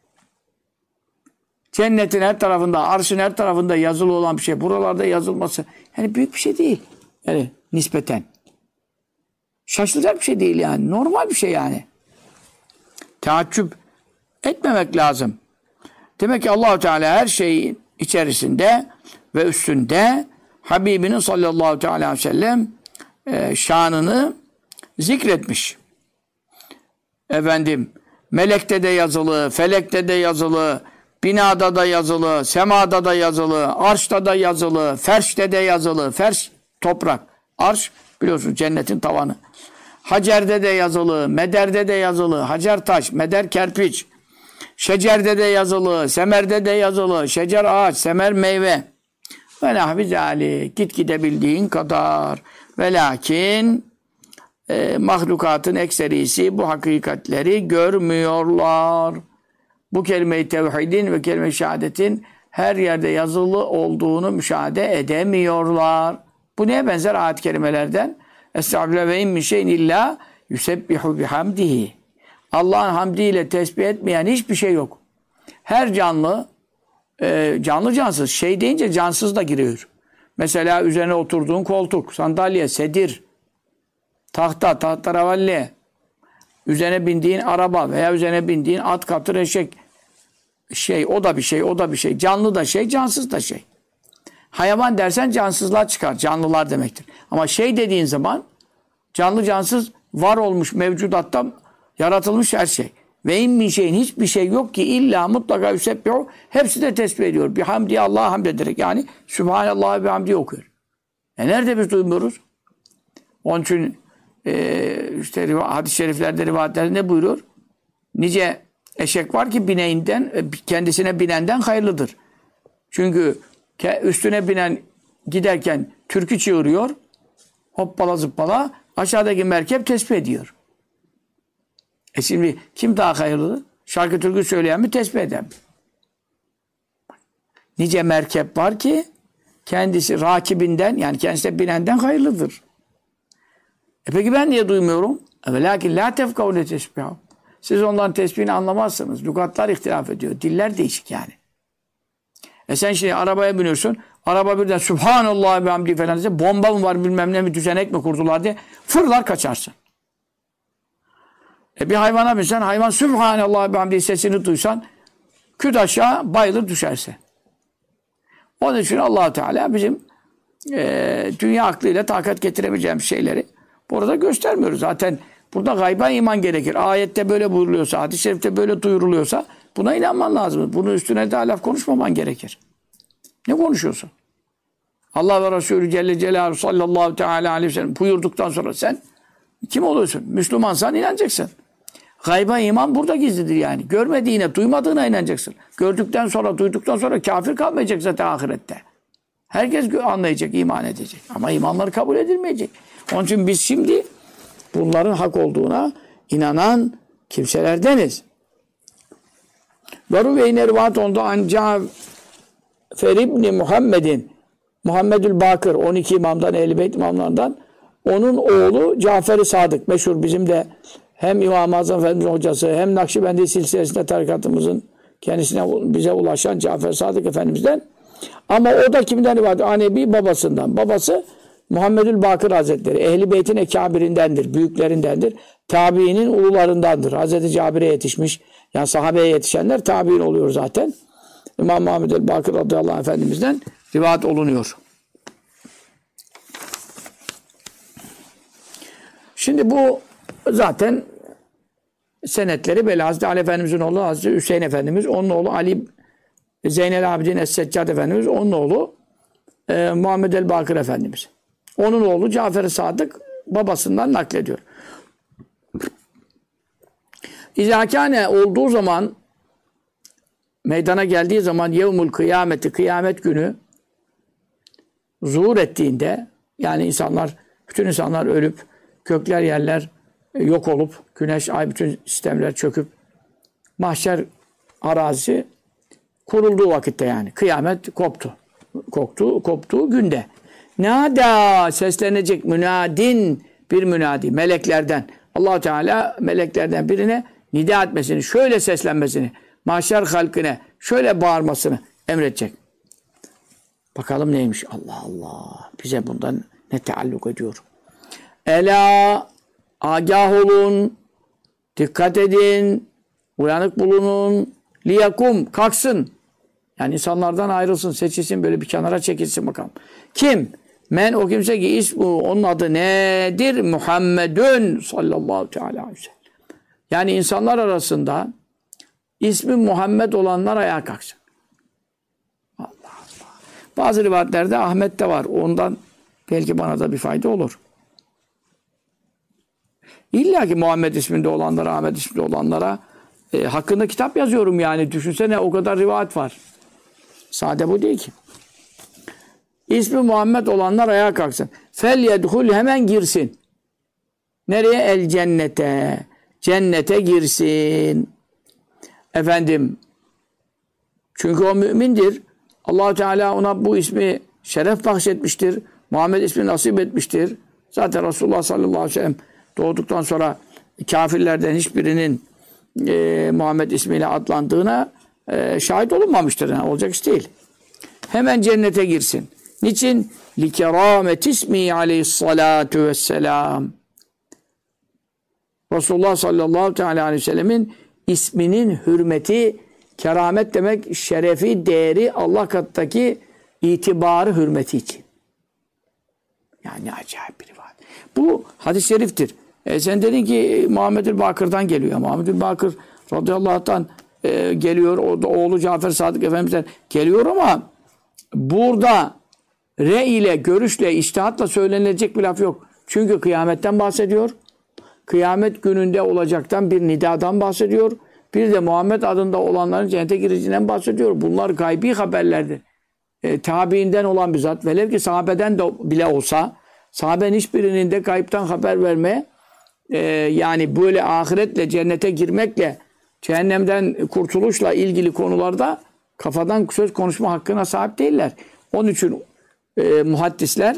Cennetin her tarafında, arşın her tarafında yazılı olan bir şey. Buralarda yazılması. Yani büyük bir şey değil. Yani nispeten. Şaşılacak bir şey değil yani. Normal bir şey yani. Teaccüp etmemek lazım. Demek ki Allah-u Teala her şeyin içerisinde ve üstünde Habibinin sallallahu teala aleyhi ve sellem şanını zikretmiş. Melekte de yazılı, felekte de yazılı, binada da yazılı, semada da yazılı, arşta da yazılı, ferşte de yazılı. Ferş toprak. Arş biliyorsunuz cennetin tavanı. Hacerde de yazılı, mederde de yazılı, hacer taş, meder kerpiç. Şecerde de yazılı, semerde de yazılı, şecer ağaç, semer meyve. Ve nahvizali, git gidebildiğin kadar. Ve lakin mahlukatın ekserisi bu hakikatleri görmüyorlar. Bu kelime-i tevhidin ve kelime-i şehadetin her yerde yazılı olduğunu müşahede edemiyorlar. Bu neye benzer ayet-i kerimelerden? Estağfirullah ve in min şeyin illa yusebbihu bihamdihi. Allah'ın hamdiyle tesbih etmeyen hiçbir şey yok. Her canlı, canlı cansız. Şey deyince cansız da giriyor. Mesela üzerine oturduğun koltuk, sandalye, sedir, tahta, tahterevalli, üzerine bindiğin araba veya üzerine bindiğin at, katır, eşek, o da bir şey, o da bir şey. Canlı da şey, cansız da şey. Hayvan dersen cansızlar çıkar. Canlılar demektir. Ama şey dediğin zaman canlı cansız var olmuş mevcudatta yaratılmış her şey. Ve in min şeyin hiçbir şey yok ki illa mutlaka yusebbihu. Hepsi de tesbih ediyor. Bihamdi Allah'a hamd ederek. Yani Sübhanallah ve bihamdi okuyor. Nerede biz duymuyoruz? Onun için işte hadis-i şeriflerde, rivayetlerde ne buyuruyor? Nice eşek var ki bineğinden, kendisine binenden hayırlıdır. Çünkü üstüne binen giderken türkü çığırıyor. Hoppala zıppala. Aşağıdaki merkep tesbih ediyor. Şimdi kim daha hayırlı? Şarkı türkü söyleyen mi, tesbih eden mi? Nice merkep var ki kendisi rakibinden, yani kendisine binenden hayırlıdır. Peki ben niye duymuyorum? Velakin la tefkavle tesbihu. Siz onların tesbihini anlamazsınız. Lügatlar ihtilaf ediyor. Diller değişik yani. Sen şimdi arabaya biniyorsun. Araba birden Subhanallah ve hamdi falan diye bomba mı var bilmem ne mi düzenek mi kurdular diye fırlar kaçarsın. Bir hayvana binsen hayvan Subhanallah ve hamdi sesini duysan küt aşağı bayılır düşerse. Onun için Allah Teala bizim dünya aklıyla takat getiremeyeceğimiz şeyleri burada göstermiyoruz. Zaten burada gayba iman gerekir. Ayette böyle buyuruluyorsa, hadis-i şerifte böyle duyuruluyorsa buna inanman lazım. Bunun üstüne de laf konuşmaman gerekir. Ne konuşuyorsun? Allah ve Resulü Celle Celaluhu sallallahu teala aleyhi ve sellem buyurduktan sonra sen kim oluyorsun? Müslümansan inanacaksın. Gayba iman burada gizlidir yani. Görmediğine, duymadığına inanacaksın. Gördükten sonra, duyduktan sonra kafir kalmayacak zaten ahirette. Herkes anlayacak, iman edecek. Ama imanları kabul edilmeyecek. Onun için biz şimdi bunların hak olduğuna inanan kimselerdeniz. Varu ve inervat onda ancak Feribni Muhammed'in Muhammedül Bakır 12 imamdan, Ehl-i Beyt imamlarından onun oğlu Cafer-i Sadık meşhur bizim de hem İmam-ı Azam Efendimiz'in hocası hem Nakşibendi silsilesinde tarikatımızın kendisine bize ulaşan Cafer Sadık Efendimiz'den ama o da kimden ibadet? Anebi babasından. Babası Muhammedül Bakır Hazretleri. Ehl-i Beyt'in ekabirindendir, büyüklerindendir. Tabiinin ulularındandır. Hazreti Cabir'e yetişmiş. Yani sahabeye yetişenler tabiin oluyor zaten. İmam Muhammed el-Bakır radıyallahu anh Efendimiz'den rivayet olunuyor. Şimdi bu zaten senetleri belli. Hazreti Ali Efendimiz'in oğlu Hazreti Hüseyin Efendimiz, onun oğlu Ali Zeynel Abidin Es-Seccad Efendimiz, onun oğlu Muhammed el-Bakır Efendimiz. Onun oğlu Cafer-i Sadık babasından naklediyor. İzâkâne olduğu zaman meydana geldiği zaman yevmul kıyameti, kıyamet günü zuhur ettiğinde yani bütün insanlar ölüp kökler yerler yok olup güneş, ay bütün sistemler çöküp mahşer arazisi kurulduğu vakitte yani kıyamet koptuğu günde nâdâ seslenecek münadin bir münadi meleklerden Allah Teala meleklerden birine nida etmesini, şöyle seslenmesini, mahşer halkine şöyle bağırmasını emredecek. Bakalım neymiş? Allah Allah. Bize bundan ne taalluk ediyor? Ela agah olun, dikkat edin, uyanık bulunun, liyakum kalksın. Yani insanlardan ayrılsın, seçilsin, böyle bir kenara çekilsin bakalım. Kim? Men o kimse ki ismu, onun adı nedir? Muhammedun sallallahu teala aleyhi ve sellem. Yani insanlar arasında ismi Muhammed olanlar ayağa kalksın. Allah Allah. Bazı rivayetlerde Ahmet de var. Ondan belki bana da bir fayda olur. İlla ki Muhammed isminde olanlara, Ahmet isminde olanlara hakkında kitap yazıyorum yani. Düşünsene o kadar rivayet var. Sade bu değil ki. İsmi Muhammed olanlar ayağa kalksın. Fel yedhul hemen girsin. Nereye? El cennete. Cennete girsin. Efendim. Çünkü o mümindir. Allah Teala ona bu ismi şeref bahşetmiştir. Muhammed ismini nasip etmiştir. Zaten Resulullah sallallahu aleyhi ve sellem doğduktan sonra kafirlerden hiçbirinin Muhammed ismiyle adlandığına şahit olunmamıştır. Yani olacak iş değil. Hemen cennete girsin. Niçin? لِكَرَامَةِ ismi aleyhissalatu vesselam. Resulullah sallallahu aleyhi ve sellemin isminin hürmeti, keramet demek şerefi, değeri, Allah katındaki itibarı, hürmeti için. Yani ne acayip bir rivayet. Bu hadis-i şeriftir. Sen dedin ki Muhammed Bakır'dan geliyor. Muhammed Bakır radıyallahu anh'tan geliyor. O da oğlu Cafer Sadık Efendimiz'den geliyor ama burada ile, görüşle, içtihatla söylenilecek bir laf yok. Çünkü kıyametten bahsediyor. Kıyamet gününde olacaktan bir nidadan bahsediyor. Bir de Muhammed adında olanların cennete gireceğinden bahsediyor. Bunlar gaybi haberlerdir. Tabiinden olan bir zat. Velev ki sahabeden de bile olsa, sahabenin hiçbirinin de gaybtan haber vermeye, yani böyle ahiretle, cennete girmekle, cehennemden kurtuluşla ilgili konularda kafadan söz konuşma hakkına sahip değiller. Onun için muhaddisler,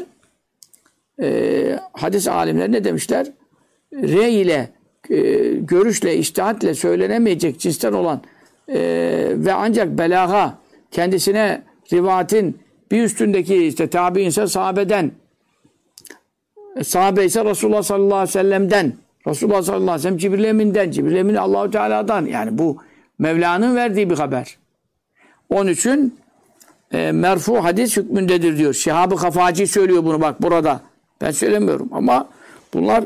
hadis alimleri ne demişler? Rey ile, görüşle, içtihatle söylenemeyecek cinsten olan ve ancak belaga, kendisine rivayetin bir üstündeki işte tabi'in ise sahabeden, sahabe ise Resulullah sallallahu aleyhi ve sellem'den, Resulullah sallallahu aleyhi ve sellem Cibril Emin'den, Cibril Emin Allah-u Teala'dan. Yani bu Mevla'nın verdiği bir haber. Onun için merfu hadis hükmündedir diyor. Şihab-ı Kafaci söylüyor bunu bak burada. Ben söylemiyorum ama bunlar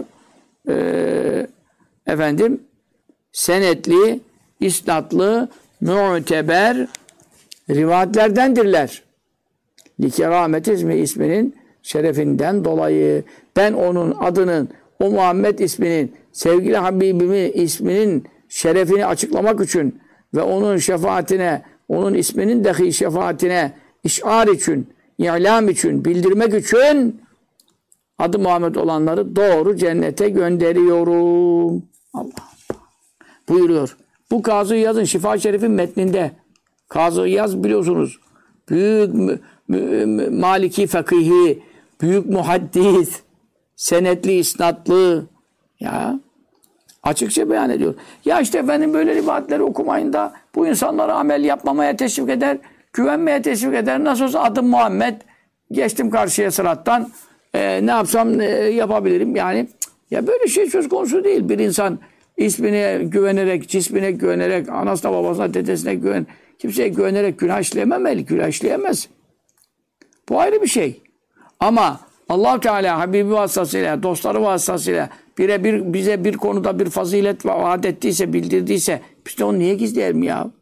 senetli, isnatlı, muteber rivayetlerdendirler. Likeramet isminin şerefinden dolayı ben onun adının, o Muhammed isminin, sevgili Habibimin isminin şerefini açıklamak için ve onun şefaatine, onun isminin dahi şefaatine işar için, ilam için, bildirmek için adı Muhammed olanları doğru cennete gönderiyorum. Allah buyuruyor. Bu Kazı İyaz'ın Şifa-i Şerif'in metninde. Kazı İyaz biliyorsunuz. Büyük Maliki fakihi, büyük muhaddis, senetli, isnatlı. Ya açıkça beyan ediyor. Ya işte efendim böyle rivayetleri okumayın da bu insanları amel yapmamaya teşvik eder, güvenmeye teşvik eder. Nasıl olsa adım Muhammed, geçtim karşıya sırattan, ne yapsam yapabilirim. Yani ya böyle şey söz konusu değil. Bir insan ismine güvenerek, cismine güvenerek, anasına, babasına, dedesine kimseye güvenerek günah işleyememeli, günah işleyemez. Bu ayrı bir şey. Ama Allah-u Teala Habibi vasıtasıyla, dostları vasıtasıyla bize bir konuda bir fazilet vaat ettiyse, bildirdiyse biz de onu niye gizleyelim ya?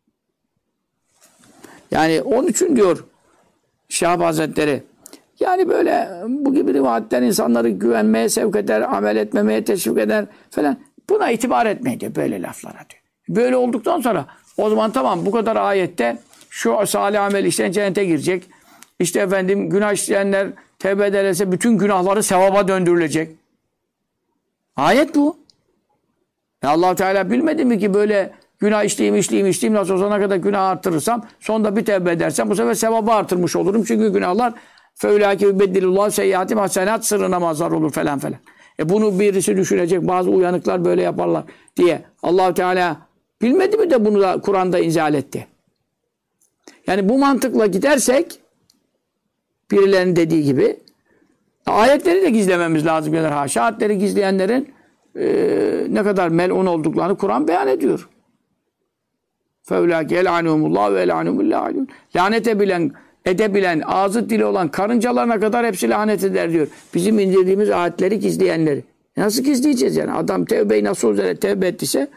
Yani onun için diyor Şahap Hazretleri, yani böyle bu gibi rivayetler insanları güvenmeye sevk eder, amel etmemeye teşvik eder falan. Buna itibar etmeyin diyor böyle laflara diyor. Böyle olduktan sonra o zaman tamam bu kadar ayette şu salih amel işleyen cennete girecek. İşte efendim günah işleyenler tevbe ederse bütün günahları sevaba döndürülecek. Ayet bu. Allah Teala bilmedi mi ki böyle günah işleyeyim nasıl olsa ne kadar günah artırırsam sonunda bir tevbe edersem bu sefer sevabı artırmış olurum. Çünkü günahlar feulâke yübeddilullah seyyiatim hasenat sırrına mazhar olur falan. Bunu birisi düşünecek, bazı uyanıklar böyle yaparlar diye Allah Teala bilmedi mi de bunu da Kur'an'da inzal etti. Yani bu mantıkla gidersek birilerinin dediği gibi ayetleri de gizlememiz lazım. Haşa ayetleri gizleyenlerin ne kadar melun olduklarını Kur'an beyan ediyor. فَاُولَٰكَ يَلْعَنُهُمُ اللّٰهُ وَاَلْعَنُهُمُ اللّٰهُ Lanet edebilen, ağzı dili olan karıncalarına kadar hepsi lanet eder diyor. Bizim indirdiğimiz ayetleri gizleyenleri. Nasıl gizleyeceğiz yani? Adam tevbeyi nasıl üzere tevbe ettiyse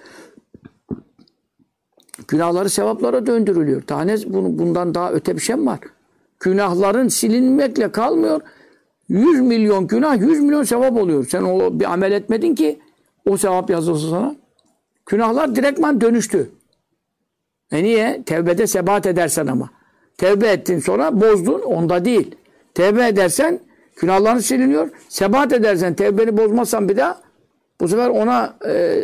günahları sevaplara döndürülüyor. Daha ne bundan daha öte bir şey mi var? Günahların silinmekle kalmıyor. 100 milyon günah, 100 milyon sevap oluyor. Sen o bir amel etmedin ki o sevap yazılsın sana. Günahlar direktman dönüştü. Niye? Tevbede sebat edersen ama. Tevbe ettin sonra bozdun, onda değil. Tevbe edersen günahların siliniyor. Sebat edersen, tevbeni bozmazsan bir daha bu sefer ona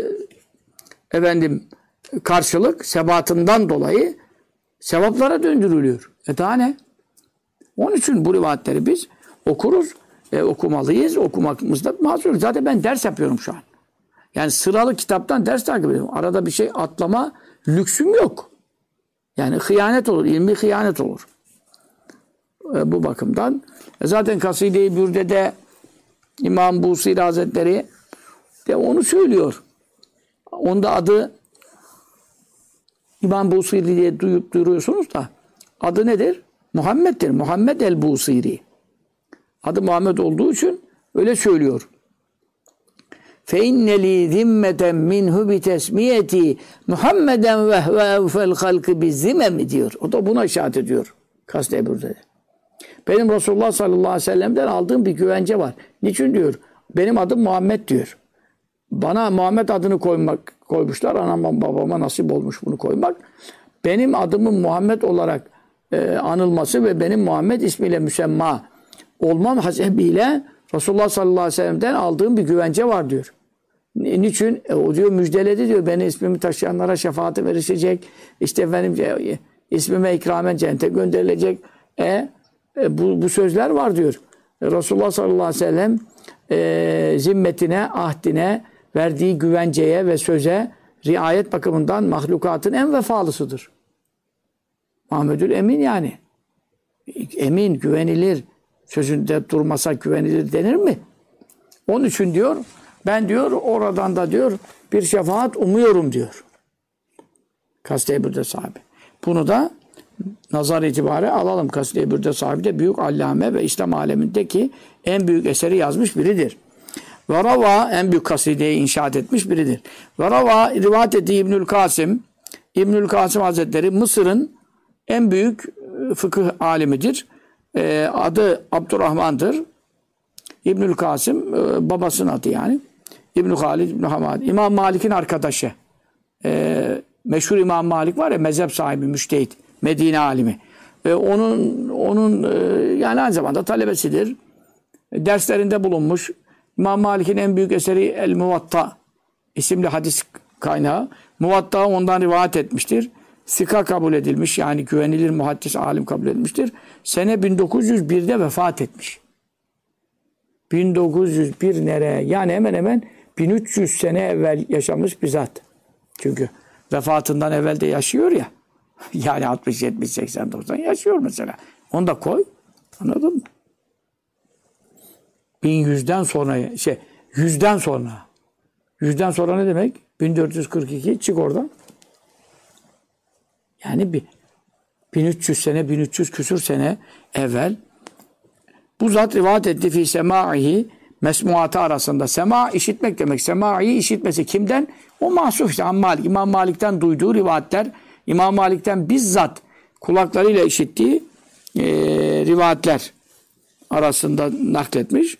karşılık sebatından dolayı sevaplara döndürülüyor. Daha ne? Onun için bu rivayetleri biz okuruz. okumalıyız. Okumakımızda mazur. Zaten ben ders yapıyorum şu an. Yani sıralı kitaptan ders takip ediyorum. Arada bir şey atlama lüksüm yok. Yani hıyanet olur. İlmi hıyanet olur. Bu bakımdan. Zaten Kaside-i Bürde'de İmam Busiri Hazretleri de onu söylüyor. Onda adı İmam Busiri diye duyuyorsunuz da adı nedir? Muhammed'dir. Muhammed el-Busiri. Adı Muhammed olduğu için öyle söylüyor. فَاِنَّ لِي ذِمَّةً مِنْهُ بِتَسْمِيَتِي مُحَمَّدًا وَهْوَ اَوْفَ الْخَلْقِ بِالزِّمَمِ diyor. O da buna işaret ediyor. Kaside-i Bürde'de. Benim Resulullah sallallahu aleyhi ve sellem'den aldığım bir güvence var. Niçin diyor? Benim adım Muhammed diyor. Bana Muhammed adını koymuşlar. Anama babama nasip olmuş bunu koymak. Benim adımın Muhammed olarak anılması ve benim Muhammed ismiyle müsemma olmam hasebiyle Resulullah sallallahu aleyhi ve sellem'den aldığım bir güvence var diyor. Niçin? O diyor müjdeledi diyor. Beni ismimi taşıyanlara şefaati verişecek. İşte efendim ismime ikramen cennete gönderilecek. Bu sözler var diyor. Resulullah sallallahu aleyhi ve sellem zimmetine, ahdine, verdiği güvenceye ve söze riayet bakımından mahlukatın en vefalısıdır. Muhammedül Emin yani. Emin, güvenilir. Sözünde durmasa güvenilir denir mi? Onun için diyor, ben diyor oradan da diyor bir şefaat umuyorum diyor. Kaside-i Bürde sahibi. Bunu da nazar itibari alalım. Kaside-i Bürde sahibi de büyük allame ve İslam alemindeki en büyük eseri yazmış biridir. Ve rava en büyük kasideyi inşaat etmiş biridir. Ve rava rivayet ettiği İbnül Kasım, İbnül Kasım Hazretleri Mısır'ın en büyük fıkıh alimidir. Adı Abdurrahman'dır. İbnül Kasım babasının adı yani. İbn Halid İbn Hamad. İmam Malik'in arkadaşı. Meşhur İmam Malik var ya mezhep sahibi, müştehit, Medine alimi. Onun yani aynı zamanda talebesidir. Derslerinde bulunmuş. İmam Malik'in en büyük eseri El Muvatta isimli hadis kaynağı. Muvatta ondan rivayet etmiştir. Sika kabul edilmiş yani güvenilir muhaddis alim kabul edilmiştir. Sene 1901'de vefat etmiş. 1901 nereye? Yani hemen hemen 1300 sene evvel yaşamış bir zat. Çünkü vefatından evvel de yaşıyor ya. Yani 60, 70, 80, 90 yaşıyor mesela. Onu da koy. Anladın mı? 1100'den sonra 100'den sonra. 100'den sonra ne demek? 1442 çık oradan. Yani 1300 sene, 1300 küsur sene evvel bu zat rivayet etti fi semaihi mesmuatı arasında. Sema işitmek demek. Semaihi işitmesi kimden? O mahsuf işte Malik. İmam Malik'ten duyduğu rivayetler, İmam Malik'ten bizzat kulaklarıyla işittiği rivayetler arasında nakletmiş.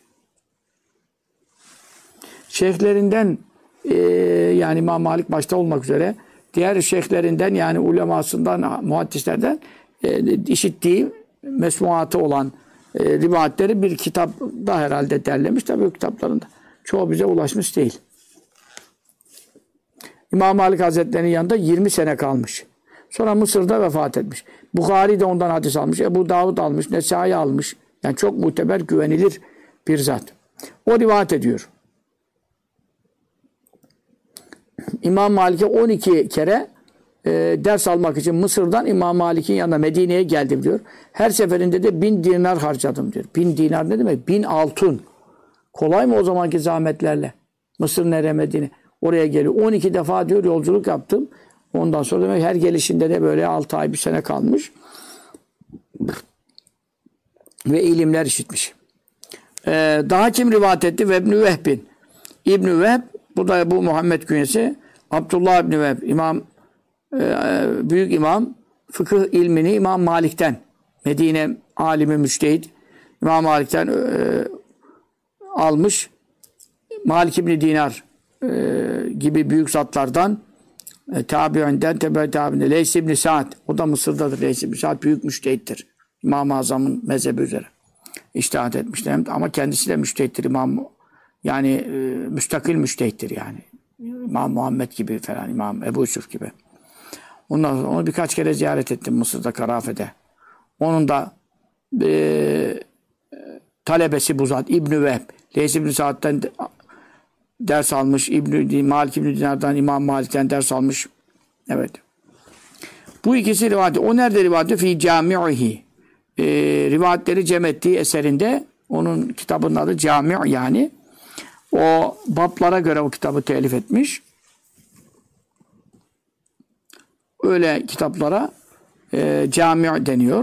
Şeyhlerinden yani İmam Malik başta olmak üzere diğer şeyhlerinden yani ulemasından, muhaddislerden işittiği mesmuatı olan rivayetleri bir kitapta herhalde derlemiş. Tabii o kitaplarında çoğu bize ulaşmış değil. İmam Malik Hazretleri'nin yanında 20 sene kalmış. Sonra Mısır'da vefat etmiş. Bukhari de ondan hadis almış. Ebu Davud almış. Nesai almış. Yani çok muteber, güvenilir bir zat. O rivayet ediyor. İmam Malik'e 12 kere ders almak için Mısır'dan İmam Malik'in yanına Medine'ye geldim diyor. Her seferinde de 1000 dinar harcadım diyor. 1000 dinar ne demek? 1000 altın. Kolay mı o zamanki zahmetlerle? Mısır nereye Medine? Oraya geliyor. 12 defa diyor yolculuk yaptım. Ondan sonra demek her gelişinde de böyle 6 ay bir sene kalmış. Ve ilimler işitmiş. Daha kim rivayet etti? Ve İbn-i Vehb'in. İbn-i Vehb, bu Muhammed künyesi. Abdullah İbn-i Vehb, büyük imam, fıkıh ilmini İmam Malik'ten, Medine alimi müçtehit, İmam Malik'ten almış. Malik İbn Dinar gibi büyük zatlardan, tabi'inden, tebe tabi'inden, Leys İbn Sa'd, o da Mısır'dadır. Leys İbn Sa'd büyük müçtehittir. İmam-ı Azam'ın mezhebi üzere içtihat etmişler. Ama kendisi de müçtehittir. Yani müstakil müçtehittir yani. İmam Muhammed gibi falan, İmam Ebu Yusuf gibi. Ondan sonra onu birkaç kere ziyaret ettim Mısır'da, Karafe'de. Onun da talebesi bu zat. İbn-i Vehb. Leys İbn-i Sa'd'dan ders almış. Malik İbn-i Dinar'dan, İmam Malik'ten ders almış. Evet. Bu ikisi rivayet. O nerede rivayet? Fi cami'ihi. Rivayetleri cem ettiği eserinde, onun kitabının adı Cami' yani. O bablara göre o kitabı telif etmiş. Öyle kitaplara Cami' deniyor.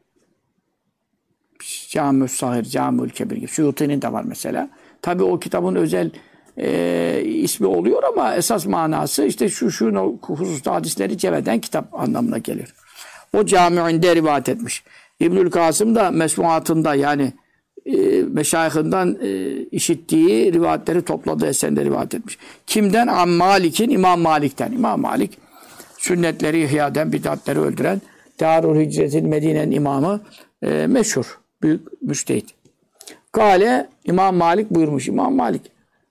Cami-ül Sahir, Cami-ül Kebir gibi. Suyuti'nin de var mesela. Tabi o kitabın özel ismi oluyor ama esas manası işte şu hususta hadisleri cem eden kitap anlamına gelir. O Cami'inde rivayet etmiş. İbnül Kasım da mesmuatında yani meşayihinden işittiği rivayetleri topladığı eserinde rivayet etmiş. Kimden? Am Malik'in, İmam Malik'ten. İmam Malik sünnetleri ihya eden, bid'atleri öldüren Darul Hicret'in Medine'nin imamı meşhur. Büyük müçtehit. Kale İmam Malik buyurmuş. İmam Malik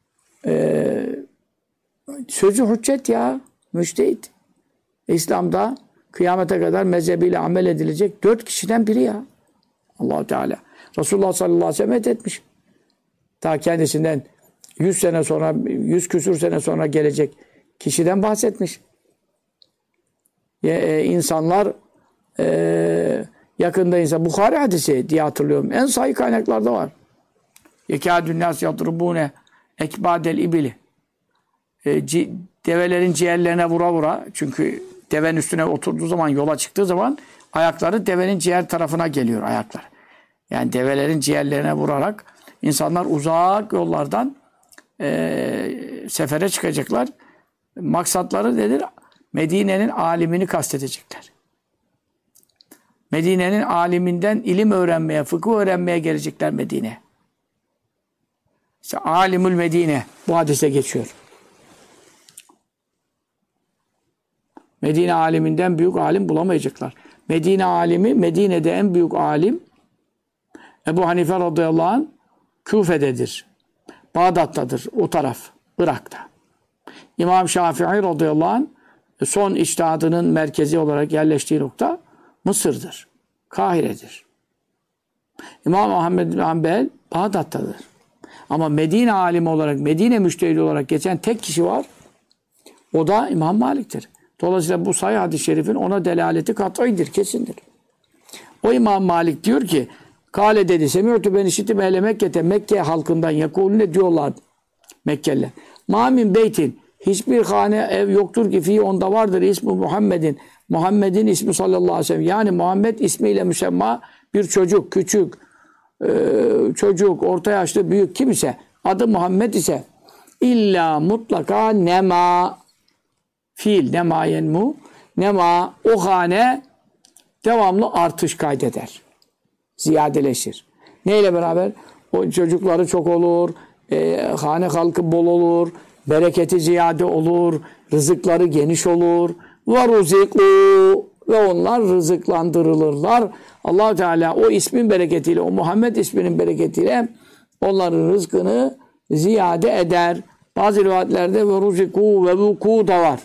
sözü hüccet ya. Müçtehit. İslam'da kıyamete kadar mezhebiyle amel edilecek 4 kişiden biri ya. Allah-u Teala. Resulullah sallallahu aleyhi ve sellem etmiş. Ta kendisinden 100 sene sonra, 100 küsur sene sonra gelecek kişiden bahsetmiş. İnsanlar yakında insan Bukhari hadisi diye hatırlıyorum. En sahih kaynaklarda var. Yekâdün nâs yadrubûne ekbâdel ibili. Develerin ciğerlerine vura vura. Çünkü devenin üstüne oturduğu zaman, yola çıktığı zaman ayakları devenin ciğer tarafına geliyor ayaklar. Yani develerin ciğerlerine vurarak insanlar uzak yollardan sefere çıkacaklar. Maksatları nedir? Medine'nin alimini kastedecekler. Medine'nin aliminden ilim öğrenmeye, fıkıh öğrenmeye gelecekler Medine'ye. İşte Alimül Medine bu hadise geçiyor. Medine aliminden büyük alim bulamayacaklar. Medine alimi, Medine'de en büyük alim Ebu Hanife radıyallahu anh Küfe'dedir. Bağdat'tadır. O taraf. Irak'ta. İmam Şafii radıyallahu anh son içtihadının merkezi olarak yerleştiği nokta Mısır'dır. Kahire'dir. İmam Ahmed bin Hanbel Bağdat'tadır. Ama Medine alimi olarak, Medine müştehidi olarak geçen tek kişi var. O da İmam Malik'tir. Dolayısıyla bu sahih hadis-i şerifin ona delaleti kat'idir, kesindir. O İmam Malik diyor ki, Kale dedi, Semi'tu ben işittim ehle Mekke'te, Mekke halkından yakulüne diyorlardı Mekkeliler. Ma min beytin, hiçbir hane ev yoktur ki fi onda vardır ismi Muhammed'in. Muhammed'in ismi sallallahu aleyhi ve sellem. Yani Muhammed ismiyle müsemma bir çocuk, küçük çocuk, orta yaşlı, büyük kim ise, adı Muhammed ise illa mutlaka nema fiil, nema yenmu, nema o hane devamlı artış kaydeder. Ziyadeleşir. Neyle beraber? O çocukları çok olur, hane halkı bol olur, bereketi ziyade olur, rızıkları geniş olur. Ve ruziku ve onlar rızıklandırılırlar. Allah-u Teala o ismin bereketiyle, o Muhammed isminin bereketiyle onların rızkını ziyade eder. Bazı rivayetlerde ve ruziku ve vuku da var.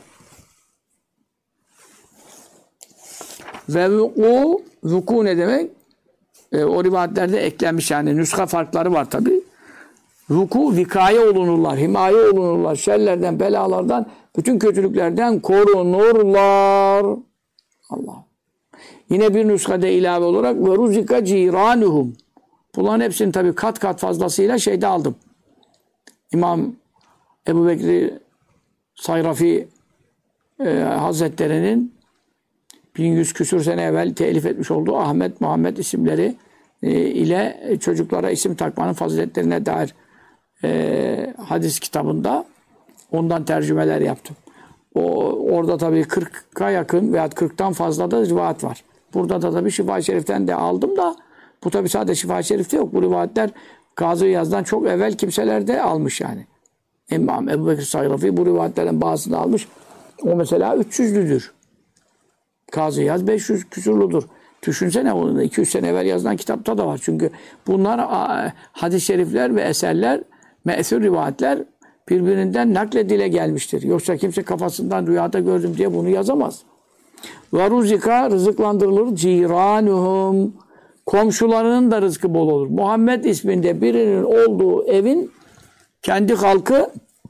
Ve vuku ne demek? O rivayetlerde eklenmiş yani. Nüsha farkları var tabi. Vuku vikaye olunurlar, himaye olunurlar. Şerlerden, belalardan, bütün kötülüklerden korunurlar. Allah. Yine bir nüshada ilave olarak ve ruzika ciranuhum. Bunların hepsini tabi kat kat fazlasıyla şeyde aldım. İmam Ebu Bekri Sayrafi Hazretleri'nin 1100 küsur sene evvel telif etmiş olduğu Ahmet, Muhammed isimleri ile çocuklara isim takmanın faziletlerine dair hadis kitabında ondan tercümeler yaptım. Orada tabii 40'a yakın veya 40'tan fazla da rivayet var. Burada da tabii Şifa-i Şerif'ten de aldım da bu tabii sadece Şifa-i Şerif'te yok. Bu rivayetler Kazı Yaz'dan çok evvel kimseler de almış yani. İmam Ebu Bekir Sayrafi bu rivayetlerin bazısını almış. O mesela 300'lüdür. Kazı Yaz 500 küsurludur. Düşünsene onu da 200 sene evvel yazılan kitapta da var. Çünkü bunlar hadis-i şerifler ve eserler, me'sur rivayetler birbirinden nakledile gelmiştir. Yoksa kimse kafasından rüyada gördüm diye bunu yazamaz. Ve ruzika rızıklandırılır ciranuhum komşularının da rızkı bol olur. Muhammed isminde birinin olduğu evin kendi halkı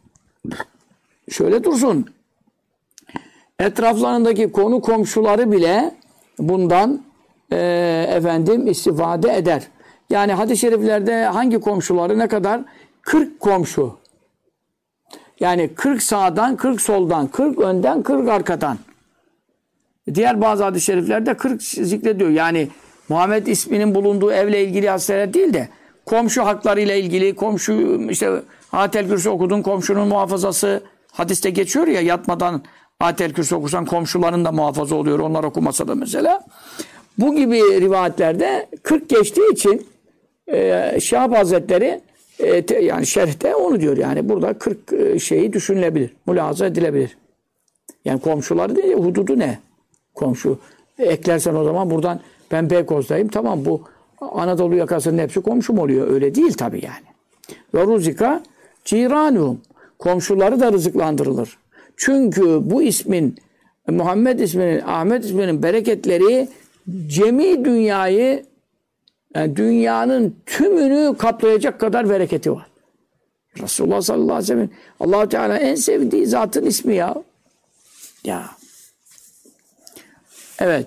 şöyle dursun. Etraflarındaki konu komşuları bile bundan istifade eder. Yani hadis-i şeriflerde hangi komşuları ne kadar? 40 komşu. Yani 40 sağdan, 40 soldan, 40 önden, 40 arkadan. Diğer bazı hadis-i şeriflerde 40 zikrediyor. Yani Muhammed isminin bulunduğu evle ilgili hadisler değil de komşu haklarıyla ilgili, komşu işte Ayetel Kürsi okudun, komşunun muhafazası hadiste geçiyor ya, yatmadan Ayetel Kürsi okursan komşuların da muhafaza oluyor. Onlar okumasa da mesela. Bu gibi rivayetlerde 40 geçtiği için Şahap Hazretleri yani şerhte onu diyor. Yani burada 40 şeyi düşünülebilir. Mülahaza edilebilir. Yani komşuları değil, hududu ne? Komşu. Eklersen o zaman buradan ben Beykoz'dayım. Tamam, bu Anadolu yakasının hepsi komşum oluyor. Öyle değil tabii yani. Ve ruzika ciranuhum. Komşuları da rızıklandırılır. Çünkü bu ismin, Muhammed isminin, Ahmet isminin bereketleri cemi dünyayı, yani dünyanın tümünü kaplayacak kadar bereketi var. Resulullah sallallahu aleyhi ve sellem Allah-u Teala en sevdiği zatın ismi ya. Ya. Evet.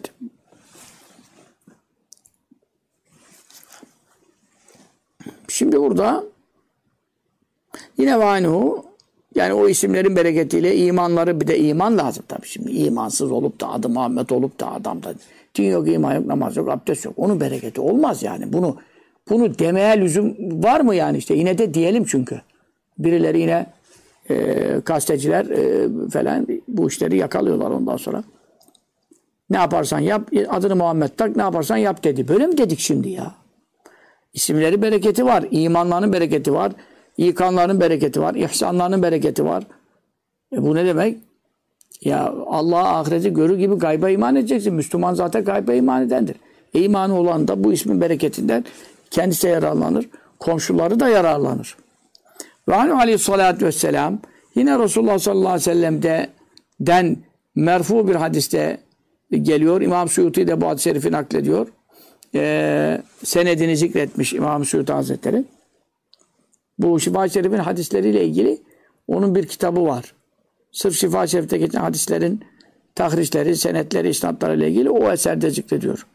Şimdi burada yine vanuhu, yani o isimlerin bereketiyle imanları, bir de iman lazım tabii. Şimdi imansız olup da adı Muhammed olup da adamda din yok, iman yok, namaz yok, abdest yok. Onun bereketi olmaz yani. Bunu demeye lüzum var mı yani? İşte yine de diyelim çünkü. Birileri yine gazeteciler falan bu işleri yakalıyorlar ondan sonra. Ne yaparsan yap, adını Muhammed tak, ne yaparsan yap dedi. Böyle mi dedik şimdi ya? İsimleri bereketi var, imanlarının bereketi var, İkanların bereketi var, ihsanlarının bereketi var. Bu ne demek? Ya Allah'a, ahireti görür gibi gayba iman edeceksin. Müslüman zaten gayba iman edendir. İmanı olan da bu ismin bereketinden kendisi yararlanır. Komşuları da yararlanır. Ve aleyhissalatü vesselam yine Resulullah sallallahu aleyhi ve sellem'den merfu bir hadiste geliyor. İmam Suyuti de bu hadis-i şerifi naklediyor. Senedini zikretmiş İmam Suyuti Hazretleri. Bu Şifa-i Şerif'in hadisleriyle ilgili onun bir kitabı var. Sırf Şifa-i Şerif'te geçen hadislerin tahriçleri, senetleri, isnatları ile ilgili o eserde zikrediyor.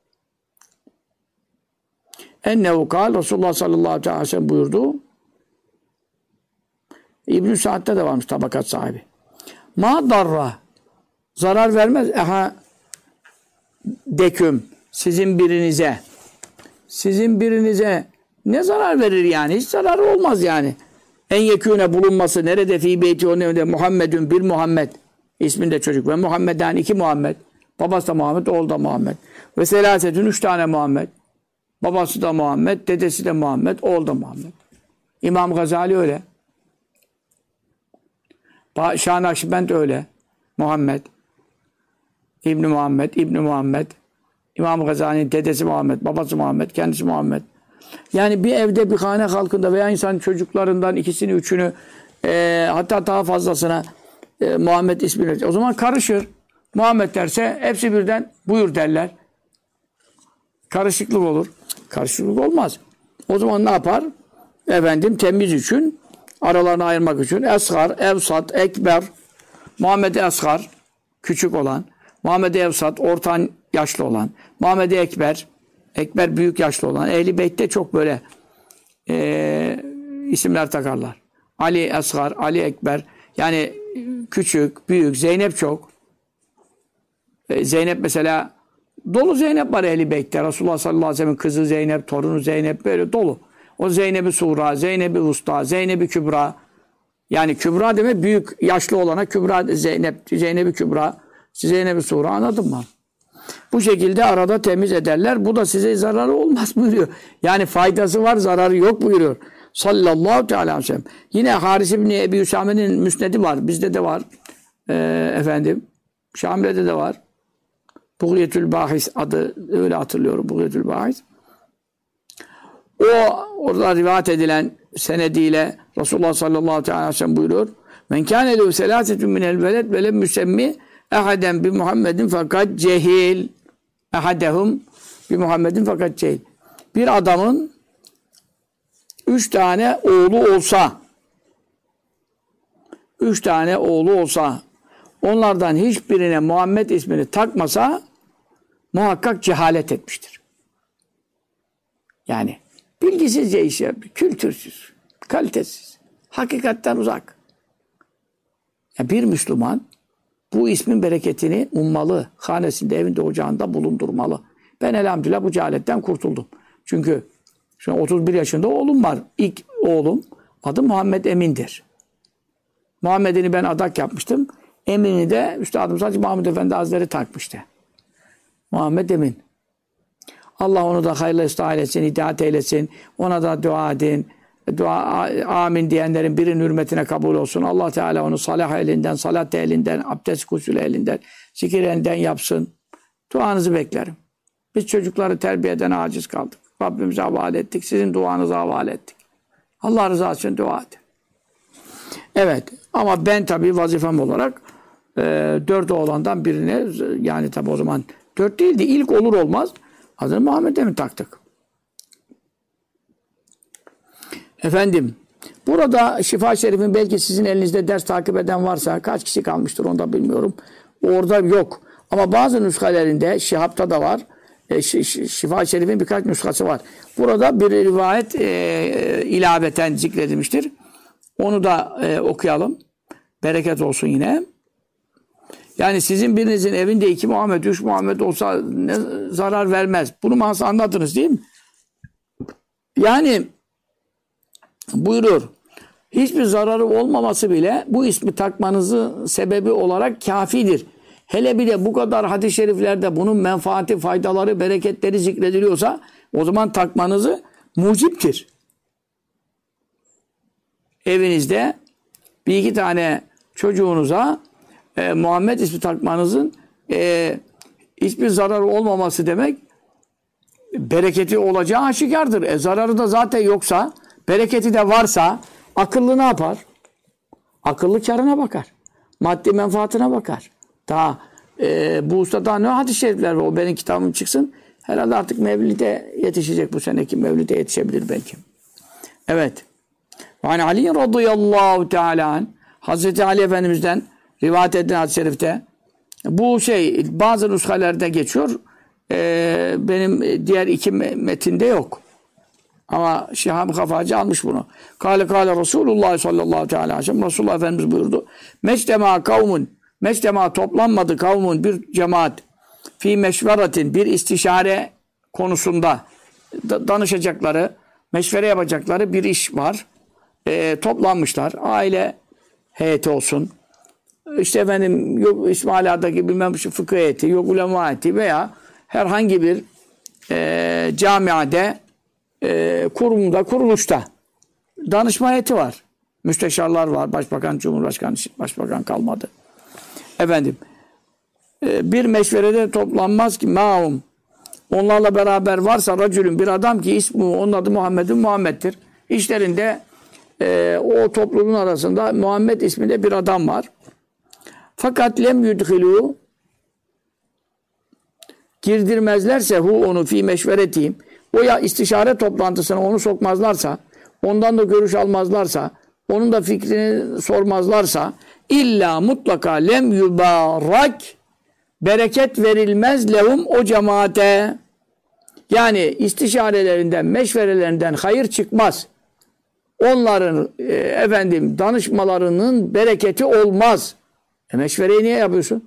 Ennehu kal, Resulullah sallallahu aleyhi ve sellem buyurdu. İbn-i Sa'd'de de varmış tabakat sahibi. Ma darra, zarar vermez. Deküm, sizin birinize ne zarar verir yani? Hiç zararı olmaz yani. En yekûne bulunması nerede fî beyti onun evinde Muhammedun bir Muhammed isminde çocuk ve Muhammeden 2 Muhammed. Babası da Muhammed, oğlu da Muhammed. Ve selâsetün 3 tane Muhammed. Babası da Muhammed, dedesi de Muhammed, oğlu da Muhammed. İmam Gazali öyle. Şah-ı Nakşibend öyle. Muhammed. İbn Muhammed. İmam Gazali'nin dedesi Muhammed, babası Muhammed, kendisi Muhammed. Yani bir evde bir hane halkında veya insan çocuklarından ikisini, üçünü hatta daha fazlasına Muhammed ismini. O zaman karışır. Muhammed derse hepsi birden buyur derler. Karışıklık olur. Karışıklık olmaz. O zaman ne yapar? Temiz için, aralarını ayırmak için Esgar, Evsat, Ekber, Muhammed Esgar küçük olan, Muhammed Evsat orta yaşlı olan, Muhammed Ekber büyük yaşlı olan. Ehl-i Beyt'te çok böyle isimler takarlar. Ali Esgar, Ali Ekber. Yani küçük, büyük. Zeynep çok. Zeynep mesela dolu Zeynep var Ehl-i Beyt'te. Resulullah sallallahu aleyhi ve sellem'in kızı Zeynep, torunu Zeynep böyle dolu. O Zeynep-i Suğra, Zeynep-i Usta, Zeynep-i Kübra. Yani Kübra demek büyük yaşlı olana Kübra Zeynep-i Kübra, Zeynep-i Suğra, anladın mı? Bu şekilde arada temiz ederler. Bu da size zararı olmaz buyuruyor. Yani faydası var, zararı yok buyuruyor. Sallallahu teala aleyhi ve sellem. Yine Haris İbni Ebi Hüsame'nin müsnedi var. Bizde de var. Şamile'de de var. Buğyetül Bahis adı, öyle hatırlıyorum. Buğyetül Bahis. Orada rivayet edilen senediyle Resulullah sallallahu aleyhi ve sellem buyuruyor. Men kâne lehu selâsetun minel veled velem müsemmi ehaden bi Muhammedin fakat cehil ehadehum Bir Muhammed'in fakat Ceyl. Bir adamın 3 tane oğlu olsa, 3 tane oğlu olsa, onlardan hiçbirine Muhammed ismini takmasa muhakkak cehalet etmiştir. Yani bilgisizce iş yapıyor, kültürsüz, kalitesiz, hakikatten uzak. Yani bir Müslüman bu ismin bereketini ummalı, hanesinde, evinde, ocağında bulundurmalı. Ben elhamdülillah bu cehaletten kurtuldum. Çünkü şu an 31 yaşında oğlum var. İlk oğlum adı Muhammed Emin'dir. Muhammed'ini ben adak yapmıştım. Emin'i de Üstadımız Hacı Mahmud Efendi Hazretleri takmıştı. Muhammed Emin. Allah onu da hayırlı ıslah eylesin, hidayet eylesin. Ona da dua edin. Dua, amin diyenlerin birinin hürmetine kabul olsun. Allah Teala onu salah elinden, salat elinden, abdest gusül elinden, zikir elinden yapsın. Duanızı beklerim. Biz çocukları terbiyeden aciz kaldık. Rabbimize havale ettik. Sizin duanızı havale ettik. Allah rızası için dua edin. Evet. Ama ben tabii vazifem olarak 4 oğlandan birine, yani tabii o zaman 4 değildi. İlk olur olmaz adını Muhammed'e mi taktık? Efendim, burada Şifa Şerif'in belki sizin elinizde ders takip eden varsa, kaç kişi kalmıştır onu da bilmiyorum. Orada yok. Ama bazı nüshalerinde, Şihab'ta da var. Şifa Şerif'in birkaç nüshası var. Burada bir rivayet ilaveten zikredilmiştir. Onu da okuyalım. Bereket olsun yine. Yani sizin birinizin evinde 2 Muhammed, 3 Muhammed olsa ne zarar vermez. Bunu nasıl anladınız değil mi? Yani buyurur. Hiçbir zararı olmaması bile bu ismi takmanızın sebebi olarak kafidir. Hele bir de bu kadar hadis-i şeriflerde bunun menfaati, faydaları, bereketleri zikrediliyorsa o zaman takmanızı muciptir. Evinizde 1-2 tane çocuğunuza Muhammed ismi takmanızın hiçbir zararı olmaması demek bereketi olacağı aşikardır. Zararı da zaten yoksa, bereketi de varsa akıllı ne yapar? Akıllı karına bakar. Maddi menfaatine bakar. Daha bu usta daha ne hadis-i şerifler var? O benim kitabım çıksın. Herhalde artık Mevlid'e yetişecek, bu seneki Mevlid'e yetişebilir belki. Evet. Yani Ali radıyallahu teala Hazreti Ali Efendimiz'den rivayet edilen hadis-i şerifte bu bazı nüshalerde geçiyor. Benim diğer 2 metinde yok. Ama Şihab-ı Kafacı almış bunu. Kâle Resulullah sallallahu aleyhi ve sellem. Resulullah Efendimiz buyurdu. Mectema toplanmadı kavmun, bir cemaat fi meşveratin, bir istişare konusunda danışacakları, meşvere yapacakları bir iş var. Toplanmışlar. Aile heyeti olsun. İşte efendim yok İsmaila'daki bilmem şu fıkıh heyeti, yok ulema heyeti veya herhangi bir camiade, kurumda, kuruluşta danışma heyeti var. Müsteşarlar var. Başbakan, Cumhurbaşkanı, Başbakan kalmadı. Efendim bir meşverede toplanmaz ki maum. Onlarla beraber varsa racülün, bir adam ki ismu, onun adı Muhammed'dir. İşlerinde o topluluğun arasında Muhammed isminde bir adam var. Fakat lem yudhilû, girdirmezlerse onu fi meşveretihim, o ya istişare toplantısına onu sokmazlarsa, ondan da görüş almazlarsa, onun da fikrini sormazlarsa, illa mutlaka lem yubarak, bereket verilmez lehum, o cemaate. Yani istişarelerinden, meşverelerinden hayır çıkmaz. Onların danışmalarının bereketi olmaz. Meşvereyi niye yapıyorsun?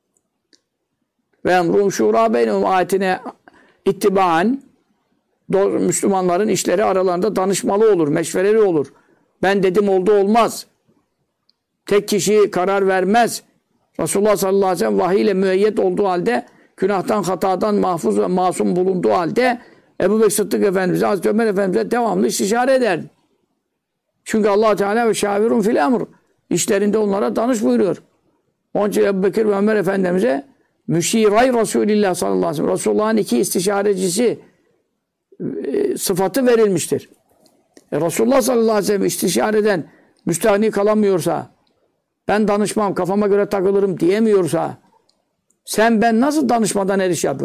Ve emrum şura beynehum ayetine ittibaan, Müslümanların işleri aralarında danışmalı olur, meşvereli olur. Ben dedim oldu olmaz. Tek kişi karar vermez. Resulullah sallallahu aleyhi ve sellem vahiy ile müeyyet olduğu halde, günahtan, hatadan mahfuz ve masum bulunduğu halde Ebu Bekir Sıddık Efendimiz'e, Hazreti Ömer Efendimiz'e devamlı istişare ederdi. Çünkü Allah Teala ve şavirun fil emr, işlerinde onlara danış buyuruyor. Onun için Ebu Bekir ve Ömer Efendimiz'e müşiray Resulillah sallallahu aleyhi ve sellem, Resulullah'ın 2 istişarecisi sıfatı verilmiştir. Resulullah sallallahu aleyhi ve sellem istişareden müstahni kalamıyorsa, ben danışmam, kafama göre takılırım diyemiyorsa, sen ben nasıl danışmadan her iş yapıyoruz?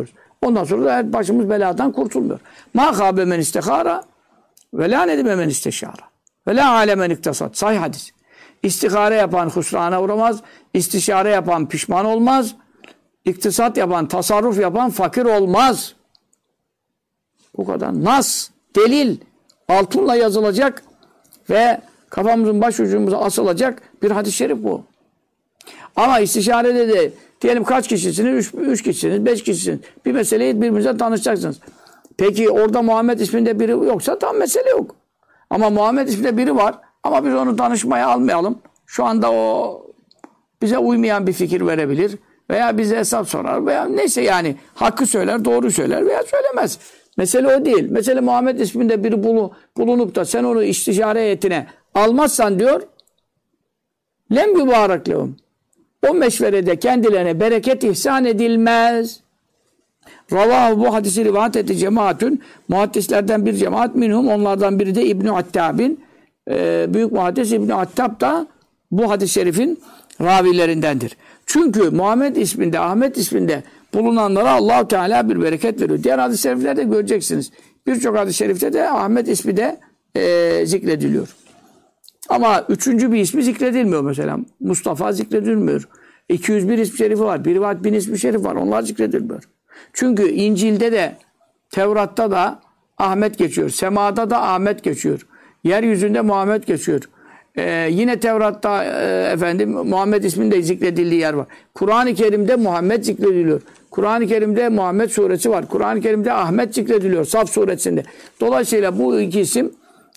Ondan sonra da başımız beladan kurtulmuyor. Ma khabe men istihara ve la nedime men isteşara. Ve la alemen iktasat. Sahih hadis. İstihare yapan husrana uğramaz. İstişare yapan pişman olmaz. İktisat yapan, tasarruf yapan fakir olmaz. Bu kadar. Nas, delil, altınla yazılacak ve kafamızın başucumuza asılacak bir hadis-i şerif bu. Ama istişarede de diyelim kaç kişisiniz? Üç kişisiniz, 5 kişisiniz. Bir meseleyi birbirinize tanışacaksınız. Peki orada Muhammed isminde biri yoksa tam mesele yok. Ama Muhammed isminde biri var ama biz onu danışmaya almayalım. Şu anda o bize uymayan bir fikir verebilir veya bize hesap sorar veya neyse yani hakkı söyler, doğru söyler veya söylemez. Mesele o değil. Mesele Muhammed isminde biri bulunup da sen onu istişare heyetine almazsan diyor lem mübarek lehum. O meşverede kendilerine bereket ihsan edilmez. Ravahu bu hadisi rivayet etti cemaatün. Muhaddislerden bir cemaat minhum. Onlardan biri de İbn-i Attab'in. Büyük muhaddis İbn-i Attab da bu hadis-i şerifin ravilerindendir. Çünkü Muhammed isminde, Ahmet isminde bulunanlara Allah-u Teala bir bereket veriyor. Diğer hadis-i şeriflerde göreceksiniz. Birçok hadis-i şerifte de Ahmet ismi de zikrediliyor. Ama üçüncü bir ismi zikredilmiyor mesela. Mustafa zikredilmiyor. 201 ismi şerifi var. Bir rivayet 1000 ismi şerif var. Onlar zikredilmiyor. Çünkü İncil'de de Tevrat'ta da Ahmet geçiyor. Semada da Ahmet geçiyor. Yeryüzünde Muhammed geçiyor. Yine Tevrat'ta Muhammed isminin zikredildiği yer var. Kur'an-ı Kerim'de Muhammed zikrediliyor. Kur'an-ı Kerim'de Muhammed suresi var. Kur'an-ı Kerim'de Ahmet zikrediliyor. Saf suresinde. Dolayısıyla bu iki isim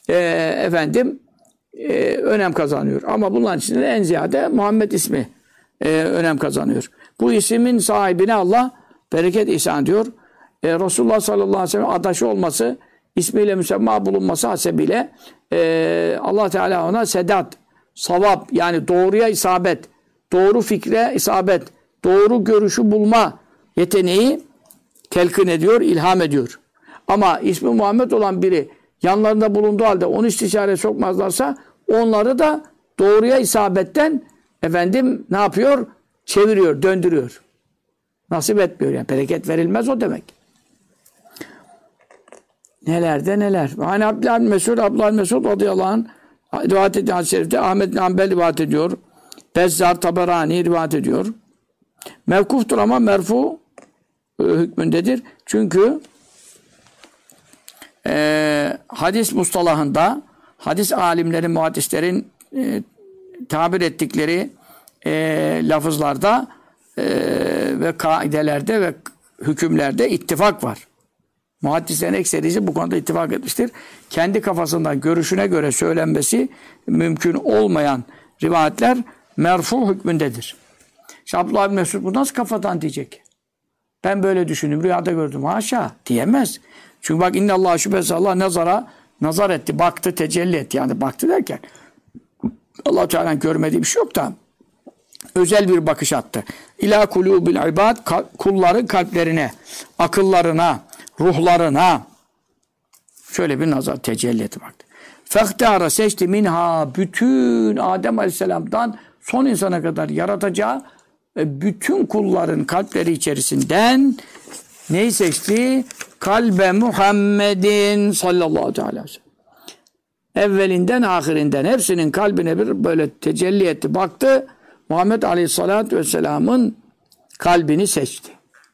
önem kazanıyor. Ama bunların içinde en ziyade Muhammed ismi önem kazanıyor. Bu ismin sahibine Allah bereket ihsan ediyor. Resulullah sallallahu aleyhi ve sellem adaşı olması, ismiyle müsemma bulunması hasebiyle Allah Teala ona sedat, savap yani doğruya isabet, doğru fikre isabet, doğru görüşü bulma yeteneği telkin ediyor, ilham ediyor. Ama ismi Muhammed olan biri yanlarında bulunduğu halde onu istişare sokmazlarsa onları da doğruya isabetten ne yapıyor? Çeviriyor, döndürüyor. Nasip etmiyor yani. Bereket verilmez o demek. Nelerde neler. Hani Abdullah bin Mesud radıyallahu anh rivayet ediyor hadis-i şerifte. Ahmed bin Hanbel rivayet ediyor. Bezzar Taberani rivayet ediyor. Mevkuftur ama merfu hükmündedir. Çünkü hadis mustalahında hadis alimlerin, muhaddislerin tabir ettikleri lafızlarda ve kaidelerde ve hükümlerde ittifak var. Muhaddislerin ekserisi bu konuda ittifak etmiştir. Kendi kafasından, görüşüne göre söylenmesi mümkün olmayan rivayetler merfu hükmündedir. İşte Abdullah bin Mesud bu nasıl kafadan diyecek? Ben böyle düşündüm, rüyada gördüm. Haşa diyemez. Çünkü bak innallâhu şüphesiz Allah nazar etti, baktı, tecelli etti. Yani baktı derken Allah Teala'nın görmediği bir şey yok da özel bir bakış attı. İlâ kulûbil ibâd, kulların kalplerine, akıllarına, ruhlarına şöyle bir nazar tecelli etti baktı. Fehtâra seçti minha, bütün Adem Aleyhisselam'dan son insana kadar yaratacağı bütün kulların kalpleri içerisinden neyi seçti? Kalbe Muhammedin sallallahu aleyhi ve sellem. Evvelinden ahirinden hepsinin kalbine bir böyle tecelli etti. Baktı Muhammed Aleyhisselatü Vesselam'ın kalbini seçti.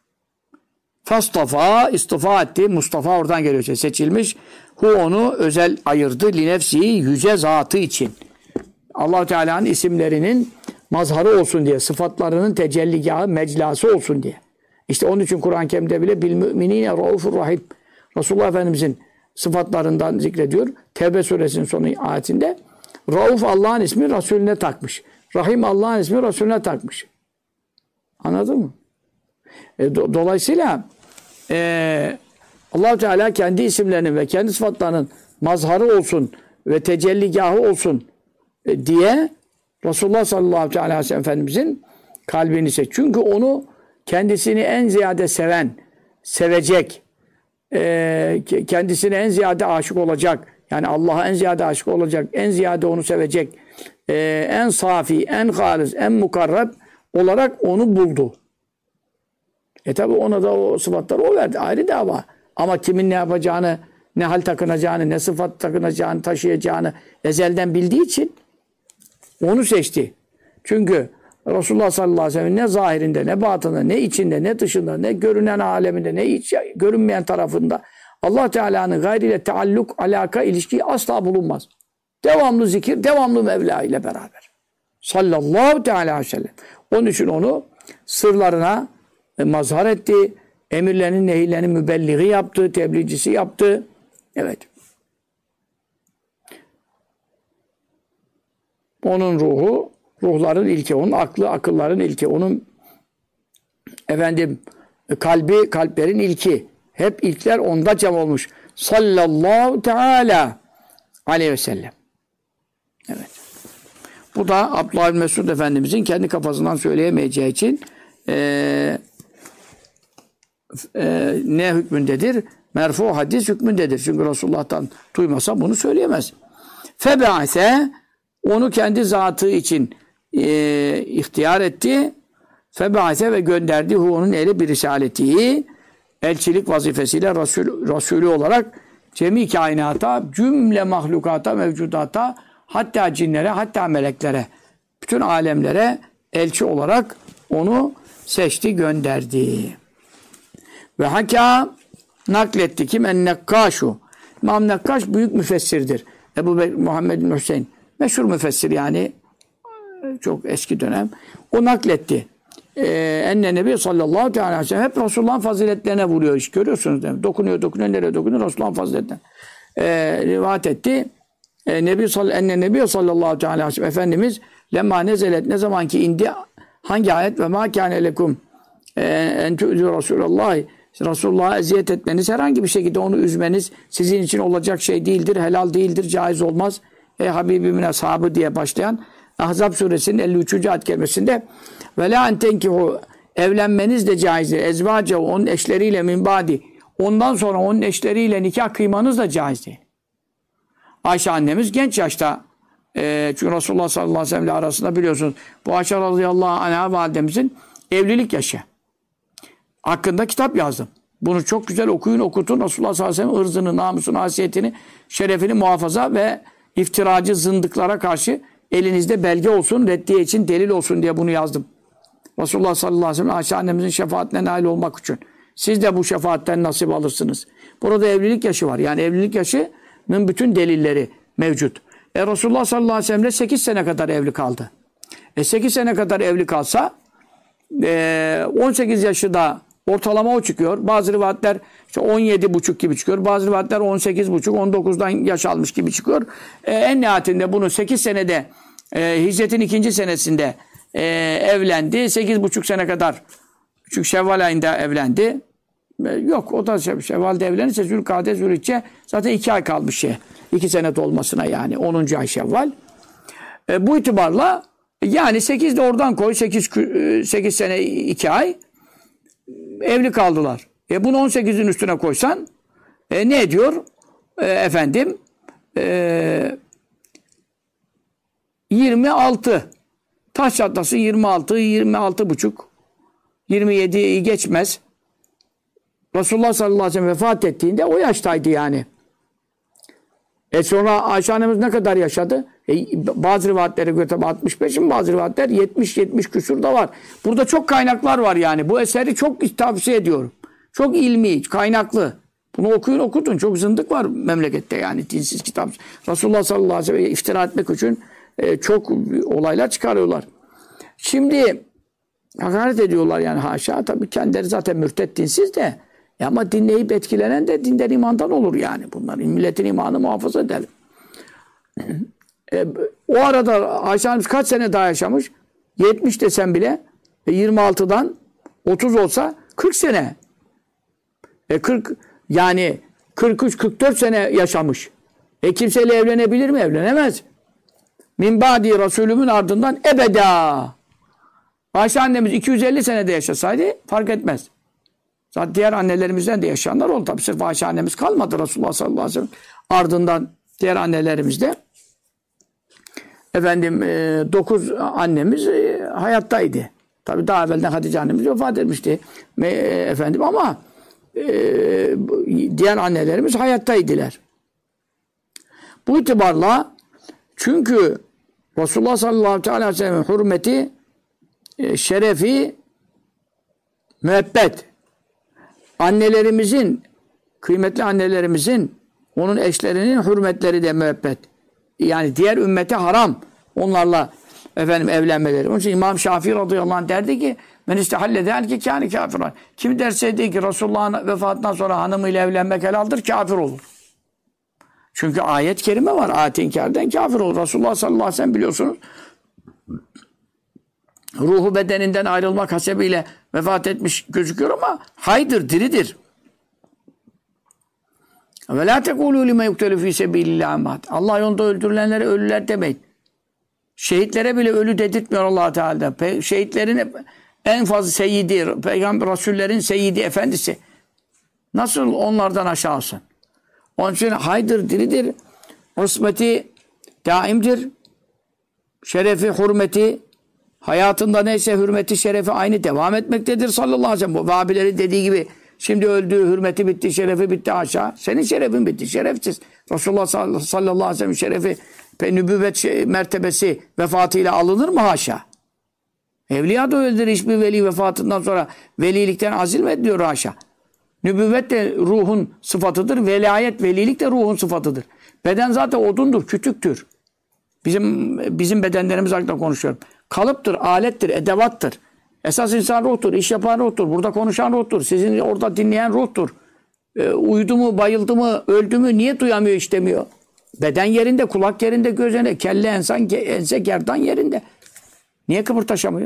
Fastafa, istifa etti. Mustafa oradan geliyor. Seçilmiş. Hu onu özel ayırdı. Linefsihi, yüce zatı için. Allah-u Teala'nın isimlerinin mazharı olsun diye. Sıfatlarının tecelligahı, meclası olsun diye. İşte onun için Kur'an-ı Kerim'de bile bil müminine raufur rahim. Resulullah Efendimizin sıfatlarından zikrediyor. Tevbe suresinin son ayetinde. Rauf Allah'ın ismi Resulüne takmış. Rahim Allah'ın ismi Resulüne takmış. Anladın mı? Dolayısıyla Allah-u Teala kendi isimlerinin ve kendi sıfatlarının mazharı olsun ve tecelligahı olsun diye Resulullah sallallahu aleyhi ve sellem Efendimizin kalbini seç. Çünkü onu kendisini en ziyade seven, sevecek, kendisine en ziyade aşık olacak, yani Allah'a en ziyade aşık olacak, en ziyade onu sevecek, en safi, en halis, en mukarreb olarak onu buldu. Tabi ona da o sıfatları o verdi. Ayrı dava. Ama kimin ne yapacağını, ne hal takınacağını, ne sıfat takınacağını, taşıyacağını ezelden bildiği için onu seçti. Çünkü Resulullah sallallahu aleyhi ve sellem ne zahirinde, ne batında, ne içinde, ne dışında, ne görünen aleminde, ne iç, görünmeyen tarafında Allah Teala'nın gayriyle taalluk, alaka, ilişki asla bulunmaz. Devamlı zikir, devamlı Mevla ile beraber. Sallallahu teala aleyhi ve sellem. Onun için onu sırlarına mazhar etti. Emirlerinin, nehirlerinin mübelliği yaptı, tebliğcisi yaptı. Evet. Onun ruhu, ruhların ilki, onun aklı, akılların ilki, onun kalbi, kalplerin ilki. Hep ilkler onda cem olmuş. Sallallahu teala aleyhi ve sellem. Evet. Bu da Abdullah bin Mesud Efendimizin kendi kafasından söyleyemeyeceği için ne hükmündedir? Merfu hadis hükmündedir. Çünkü Resulullah'tan duymasa bunu söyleyemez. Febe'ase onu kendi zatı için ihtiyar etti. Febe'ase ve gönderdi onun eli bir risaleti elçilik vazifesiyle Resulü olarak cemi kainata, cümle mahlukata, mevcudata, hatta cinlere, hatta meleklere, bütün alemlere elçi olarak onu seçti, gönderdi. Ve haka nakletti kim? En-Nekkaşu. İmam Nekkaş büyük müfessirdir. Ebu Muhammed bin Hüseyin. Meşhur müfessir yani. Çok eski dönem. O nakletti. Enne Nebi sallallahu aleyhi ve sellem hep Resulullah'ın faziletlerine vuruyor iş. Görüyorsunuz değil mi? Dokunuyor, nereye dokunuyor? Resulullah'ın faziletlerine. Rivayet etti. Nebi sallallahu aleyhi ve sellem Efendimiz lemma nezelet ne zaman ki indi hangi ayet ve ma kâne lekum en tu'zû Resulallah Resulullah'a eziyet etmeniz, herhangi bir şekilde onu üzmeniz sizin için olacak şey değildir, helal değildir, caiz olmaz. Ey Habibimin ashabı diye başlayan Ahzab suresinin 53. ayet kerimesinde ve la entenkihu evlenmeniz de caizdir. Ezvace onun eşleriyle minbadi ondan sonra onun eşleriyle nikah kıymanız da caiz değil. Ayşe annemiz genç yaşta çünkü Resulullah sallallahu aleyhi ve sellem arasında biliyorsunuz bu Ayşe radıyallahu anha validemizin evlilik yaşı. Hakkında kitap yazdım. Bunu çok güzel okuyun, okutun. Resulullah sallallahu aleyhi ve sellem ırzını, namusunu, hasiyetini, şerefini muhafaza ve iftiracı zındıklara karşı elinizde belge olsun, reddiye için delil olsun diye bunu yazdım. Resulullah sallallahu aleyhi ve sellem Ayşe annemizin şefaatine nail olmak için. Siz de bu şefaatten nasip alırsınız. Burada evlilik yaşı var. Yani evlilik yaşının bütün delilleri mevcut. Resulullah sallallahu aleyhi ve sellem 8 sene kadar evli kaldı. 8 sene kadar evli kalsa 18 yaşı da ortalama o çıkıyor. Bazı rivayetler işte 17,5 gibi çıkıyor. Bazı rivayetler 18,5, 19'dan yaş almış gibi çıkıyor. En nihayetinde bunu 8 senede hicretin 2. senesinde evlendi. 8,5 sene kadar çünkü Şevval ayında evlendi. Yok o da Şevval'de evlenirse Zülkade, Zülhicce zaten 2 ay kalmış 2 sene dolmasına yani 10. ay Şevval. Bu itibarla yani 8 de oradan koy 8 sene 2 ay evli kaldılar. Bunu 18'in üstüne koysan ne ediyor? 26. Taş çatlası 26, 26,5, 27'yi geçmez. Resulullah sallallahu aleyhi ve sellem vefat ettiğinde o yaştaydı yani. Sonra Ayşe annemiz ne kadar yaşadı? Bazı rivayetlere göre tabi 65'in bazı rivayetler 70 küsur da var. Burada çok kaynaklar var yani. Bu eseri çok tavsiye ediyorum. Çok ilmi, kaynaklı. Bunu okuyun okutun. Çok zındık var memlekette yani dinsiz kitap. Resulullah sallallahu aleyhi ve sellem iftira etmek için çok olaylar çıkarıyorlar. Şimdi hakaret ediyorlar yani haşa. Tabii kendileri zaten mürtet dinsiz de. Ama dinleyip etkilenen de dinden imandan olur yani. Bunlar milletin imanı muhafaza edelim. O arada Ayşe Hanım kaç sene daha yaşamış? 70 desem bile 26'dan 30 olsa 40 sene. 40 yani 43-44 sene yaşamış. Kimseyle evlenebilir mi? Evlenemez. Min ba'di Resulümün ardından ebeda. Ayşe annemiz 250 senede yaşasaydı fark etmez. Zaten diğer annelerimizden de yaşayanlar oldu. Tabi sırf Ayşe annemiz kalmadı Resulullah sallallahu aleyhi ve sellem. Ardından diğer annelerimiz de 9 annemiz hayattaydı. Tabii daha evvelden Hatice annemiz vefat etmişti. Efendim ama diğer annelerimiz hayattaydılar. Bu itibarla çünkü Resulullah sallallahu aleyhi ve sellem'in hürmeti, şerefi, müebbet. Annelerimizin, kıymetli annelerimizin, onun eşlerinin hürmetleri de müebbet. Yani diğer ümmete haram onlarla evlenmeleri. Onun için İmam Şafii radıyallahu anh derdi ki men istehalle zelke kâne kâfiran. Kim derseydi ki Resulullah'ın vefatından sonra hanımıyla evlenmek helaldir, kafir olur. Çünkü ayet-i kerime var. Ayet-i inkarden kafir olur. Resulullah sallallahu aleyhi ve sellem biliyorsunuz ruhu bedeninden ayrılmak hasebiyle vefat etmiş gözüküyor ama haydır, diridir. Ve la tekûlû lime yuktelu fî sebîlillâh amvât. Allah yolunda öldürülenlere ölüler demeyin. Şehitlere bile ölü dedirtmiyor Allah Teala. Şehitlerin en fazla seyyidi, peygamber rasullerin seyyidi efendisi. Nasıl onlardan aşağısın? Onun için haydır, diridir. Usmeti daimdir. Şerefi, hürmeti, hayatında neyse hürmeti, şerefi aynı devam etmektedir sallallahu aleyhi ve sellem. Bu Vahabilerin dediği gibi şimdi öldü, hürmeti bitti, şerefi bitti aşağı. Senin şerefin bitti, şerefsiz. Resulullah sallallahu aleyhi ve sellem şerefi, nübüvvet mertebesi vefatıyla alınır mı haşa? Evliya da öyledir. Hiçbir veli vefatından sonra velilikten azil mi ediliyor haşa? Nübüvvet de ruhun sıfatıdır. Velayet, velilik de ruhun sıfatıdır. Beden zaten odundur, kütüktür. Bizim bedenlerimiz hakkında konuşuyorum. Kalıptır, alettir, edevattır. Esas insan ruhtur, iş yapan ruhtur, burada konuşan ruhtur, sizin orada dinleyen ruhtur. Uyudu mu, bayıldı mı, öldü mü, niye duyamıyor, işlemiyor? Beden yerinde, kulak yerinde, göz yerinde, kelle, ense, gerdan yerinde. Niye kıpırtaşamıyor?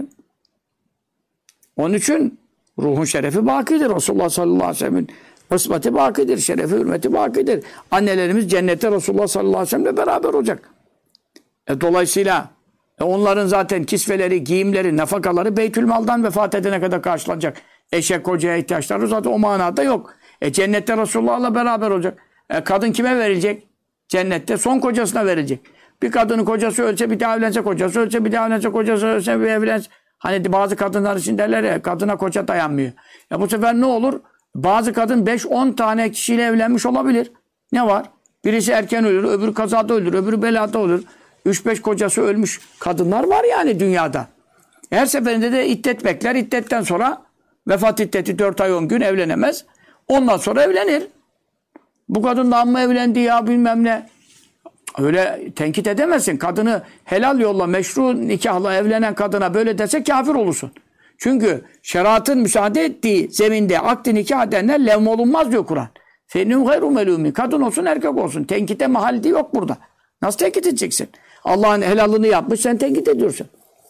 Onun için ruhun şerefi bakidir. Resulullah sallallahu aleyhi ve sellem'in ısmeti bakidir, şerefi, hürmeti bakidir. Annelerimiz cennette Resulullah sallallahu aleyhi ve sellem'le beraber olacak. Dolayısıyla onların zaten kisveleri, giyimleri, nafakaları Beytülmal'dan vefat edene kadar karşılanacak. Eşek, kocaya ihtiyaçları zaten o manada yok. Cennette Resulullah'la beraber olacak. Kadın kime verilecek? Cennette son kocasına verilecek. Bir kadının kocası ölse bir daha evlense, kocası ölse bir daha evlense, kocası ölse bir evlense. Hani bazı kadınlar için derler ya, kadına koca dayanmıyor. Bu sefer ne olur? Bazı kadın 5-10 tane kişiyle evlenmiş olabilir. Ne var? Birisi erken ölür, öbürü kazada ölür, öbürü belada ölür. 3-5 kocası ölmüş kadınlar var yani dünyada. Her seferinde de iddet bekler. İddetten sonra vefat iddeti 4 ay 10 gün evlenemez. Ondan sonra evlenir. Bu kadından mı evlendi ya bilmem ne. Öyle tenkit edemezsin. Kadını helal yolla, meşru nikahla evlenen kadına böyle dese kafir olursun. Çünkü şeriatın müsaade ettiği zeminde akdi nikah edenler levm olunmaz diyor Kur'an. Fennum gayru melûmin. Kadın olsun erkek olsun. Tenkite mahalli yok burada. Nasıl tenkit edeceksin? Allah'ın helalını yapmış, sen tenkit ediyorsun.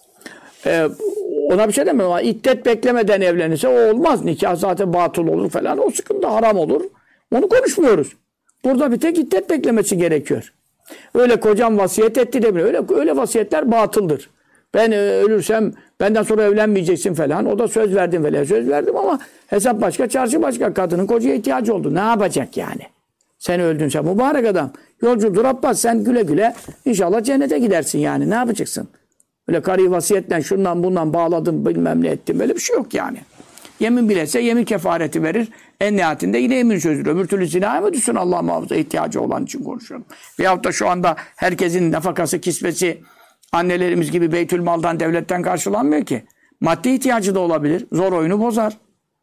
Ona bir şey demiyorum ama iddet beklemeden evlenirse o olmaz. Nikah zaten batıl olur falan. O sıkıntı haram olur. Onu konuşmuyoruz. Burada bir tek iddet beklemesi gerekiyor. Öyle kocam vasiyet etti demiyor. Öyle vasiyetler batıldır. Ben ölürsem benden sonra evlenmeyeceksin falan. O da söz verdim falan. Söz verdim ama hesap başka, çarşı başka. Kadının kocaya ihtiyacı oldu. Ne yapacak yani? Sen öldünse mübarek adam. Yolcudur Abbas, sen güle güle inşallah cennete gidersin yani. Ne yapacaksın? Öyle karıyı vasiyetle şundan bundan bağladım bilmem ne ettim. Böyle bir şey yok yani. Yemin bilese yemin kefareti verir. En nihayetinde yine yemin sözüdür. Öbür türlü zinaya mı düşsün Allah muhafaza, ihtiyacı olan için konuşuyorum. Veyahut da şu anda herkesin nafakası, kisvesi annelerimiz gibi Beytülmal'dan, devletten karşılanmıyor ki. Maddi ihtiyacı da olabilir. Zor oyunu bozar.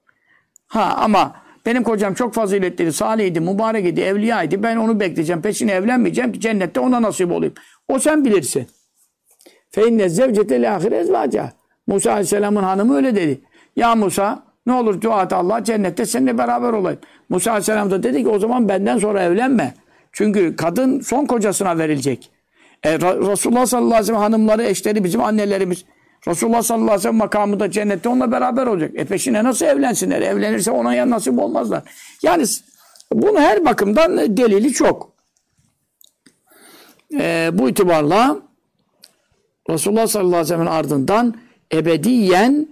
Ama benim kocam çok faziletliydi, salihiydi, mübarekiydi, evliyaydı. Ben onu bekleyeceğim, peşine evlenmeyeceğim ki cennette ona nasip olayım. O sen bilirsin. فَاِنَّ الزَّوْجَةَ الْاَخِرَ اَزْوَاجَهُ Musa Aleyhisselam'ın hanımı öyle dedi. Ya Musa ne olur dua et Allah cennette seninle beraber olayım. Musa Aleyhisselam da dedi ki o zaman benden sonra evlenme. Çünkü kadın son kocasına verilecek. Resulullah sallallahu aleyhi ve sellem hanımları, eşleri bizim annelerimiz. Resulullah sallallahu aleyhi ve sellem makamında cennette onunla beraber olacak. Peşine nasıl evlensinler? Evlenirse ona ya nasip olmazlar. Yani bunu her bakımdan delili çok. Bu itibarla Resulullah sallallahu aleyhi ve sellem'in ardından ebediyen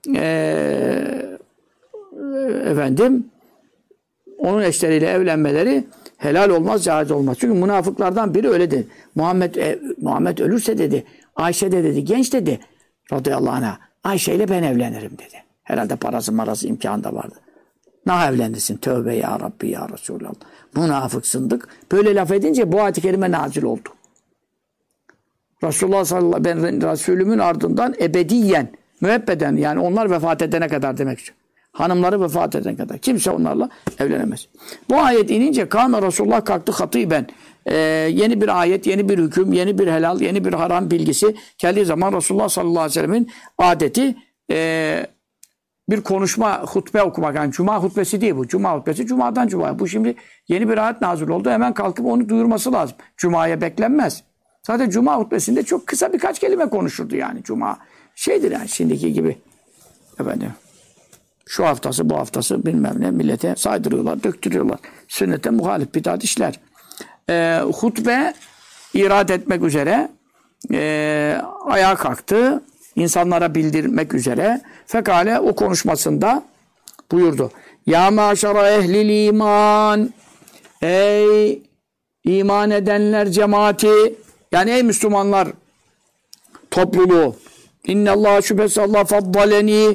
onun eşleriyle evlenmeleri helal olmaz, caiz olmaz. Çünkü münafıklardan biri öyle dedi. Muhammed ölürse dedi, Ayşe de dedi, genç dedi radıyallahu anh'a. Ayşe ile ben evlenirim dedi. Herhalde parası marası imkanı da vardı. Nah evlenirsin. Tövbe ya Rabbi ya Resulallah. Münafıksındık. Böyle laf edince bu ayet-i kerime nazil oldu. Resulullah sallallahu aleyhi ve sellem ben Resulümün ardından ebediyen, müebbeden yani onlar vefat edene kadar demek istiyor. Hanımları vefat edene kadar. Kimse onlarla evlenemez. Bu ayet inince Kana Resulullah kalktı hatiben. Yeni bir ayet, yeni bir hüküm, yeni bir helal, yeni bir haram bilgisi geldiği zaman Resulullah sallallahu aleyhi ve sellemin adeti bir konuşma, hutbe okumak. Yani cuma hutbesi değil bu. Cuma hutbesi cumadan cumaya. Bu şimdi yeni bir ayet nazil oldu. Hemen kalkıp onu duyurması lazım. Cuma'ya beklenmez. Zaten cuma hutbesinde çok kısa birkaç kelime konuşurdu yani. Cuma şeydir yani şimdiki gibi. Efendim. Şu haftası, bu haftası bilmem ne millete saydırıyorlar, döktürüyorlar. Sünnete muhalif bidat işler. Hutbe irad etmek üzere ayağa kalktı. İnsanlara bildirmek üzere. Fekale o konuşmasında buyurdu. Ya maşara ehlil iman. Ey iman edenler cemaati. Yani ey Müslümanlar topluluğu. İnnallâhe şüphesiz Allah faddaleni.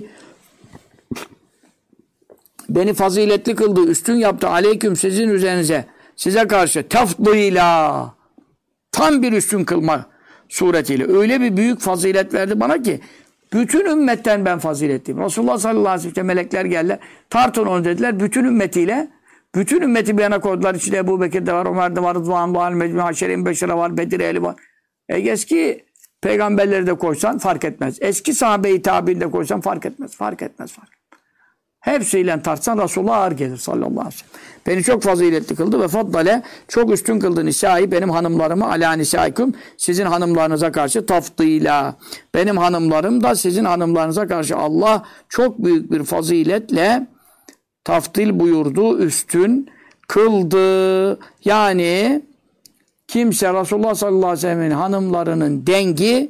Beni faziletli kıldı, üstün yaptı. Aleyküm sizin üzerinize. Size karşı tefdîlâ. Tam bir üstün kılma suretiyle. Öyle bir büyük fazilet verdi bana ki bütün ümmetten ben faziletliyim. Resulullah sallallahu aleyhi ve sellem melekler geldiler. Tartın onu dediler. Bütün ümmetiyle bütün ümmeti bir yana koydular. İçinde Ebu Bekir de var, Ömer de var, Rıdvan var, Mecmu Haşerin Beşir'e var, Bedir Ehli var. Eski peygamberleri de koysan fark etmez. Eski sahabe-i tabi'ini de koysan fark etmez. Fark etmez. Hepsiyle tartsan Resulullah ağır gelir sallallahu aleyhi ve sellem. Beni çok faziletli kıldı ve faddale çok üstün kıldı nisai benim hanımlarımı ala nisaikum sizin hanımlarınıza karşı tafdila. Benim hanımlarım da sizin hanımlarınıza karşı Allah çok büyük bir faziletle tafdil buyurdu, üstün kıldı. Yani kimse Resulullah sallallahu aleyhi ve sellem'in hanımlarının dengi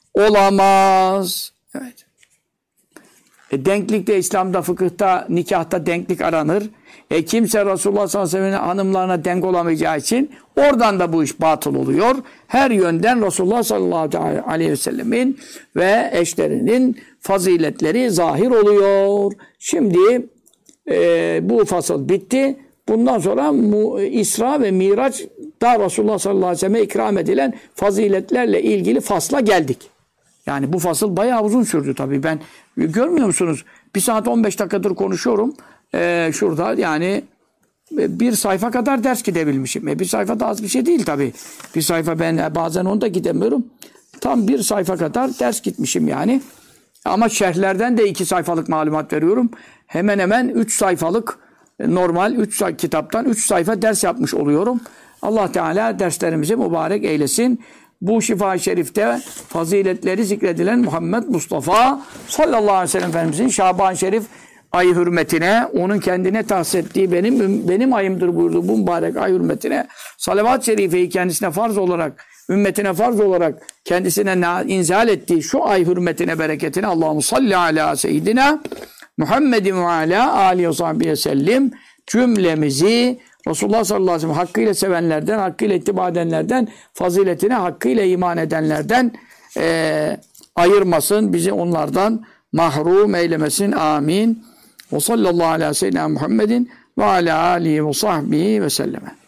olamaz. Evet. Denklikte İslam'da, fıkıhta, nikahta denklik aranır. Kimse Resulullah sallallahu aleyhi ve sellem'in hanımlarına denk olamayacağı için oradan da bu iş batıl oluyor. Her yönden Resulullah sallallahu aleyhi ve sellemin ve eşlerinin faziletleri zahir oluyor. Şimdi bu fasıl bitti. Bundan sonra İsra ve Miraç da Resulullah sallallahu aleyhi ve selleme ikram edilen faziletlerle ilgili fasla geldik. Yani bu fasıl bayağı uzun sürdü tabii. Ben görmüyor musunuz? 1 saat 15 dakikadır konuşuyorum. Şurada yani bir sayfa kadar ders gidebilmişim. Bir sayfa da az bir şey değil tabii. Bir sayfa ben bazen onu da gidemiyorum. Tam bir sayfa kadar ders gitmişim yani. Ama şerhlerden de 2 sayfalık malumat veriyorum. Hemen hemen 3 sayfalık normal 3 kitaptan 3 sayfa ders yapmış oluyorum. Allah Teala derslerimizi mübarek eylesin. Bu şifa-i şerifte faziletleri zikredilen Muhammed Mustafa sallallahu aleyhi ve sellem Efendimizin Şaban-ı Şerif ayı hürmetine, onun kendine tahsis ettiği benim ayımdır buyurduğu bu mübarek ay hürmetine salavat-ı şerifeyi kendisine farz olarak, ümmetine farz olarak kendisine inzal ettiği şu ay hürmetine, bereketine Allahu salli ala seyyidina Muhammedin ve ala alihi ve sahbihi sellem cümlemizi Resulullah sallallahu aleyhi ve sellem hakkıyla sevenlerden, hakkıyla ittiba edenlerden, faziletine hakkıyla iman edenlerden ayırmasın. Bizi onlardan mahrum eylemesin. Amin. Ve sallallahu aleyhi ve sellem Muhammedin ve ala alihi ve sahbihi ve selleme.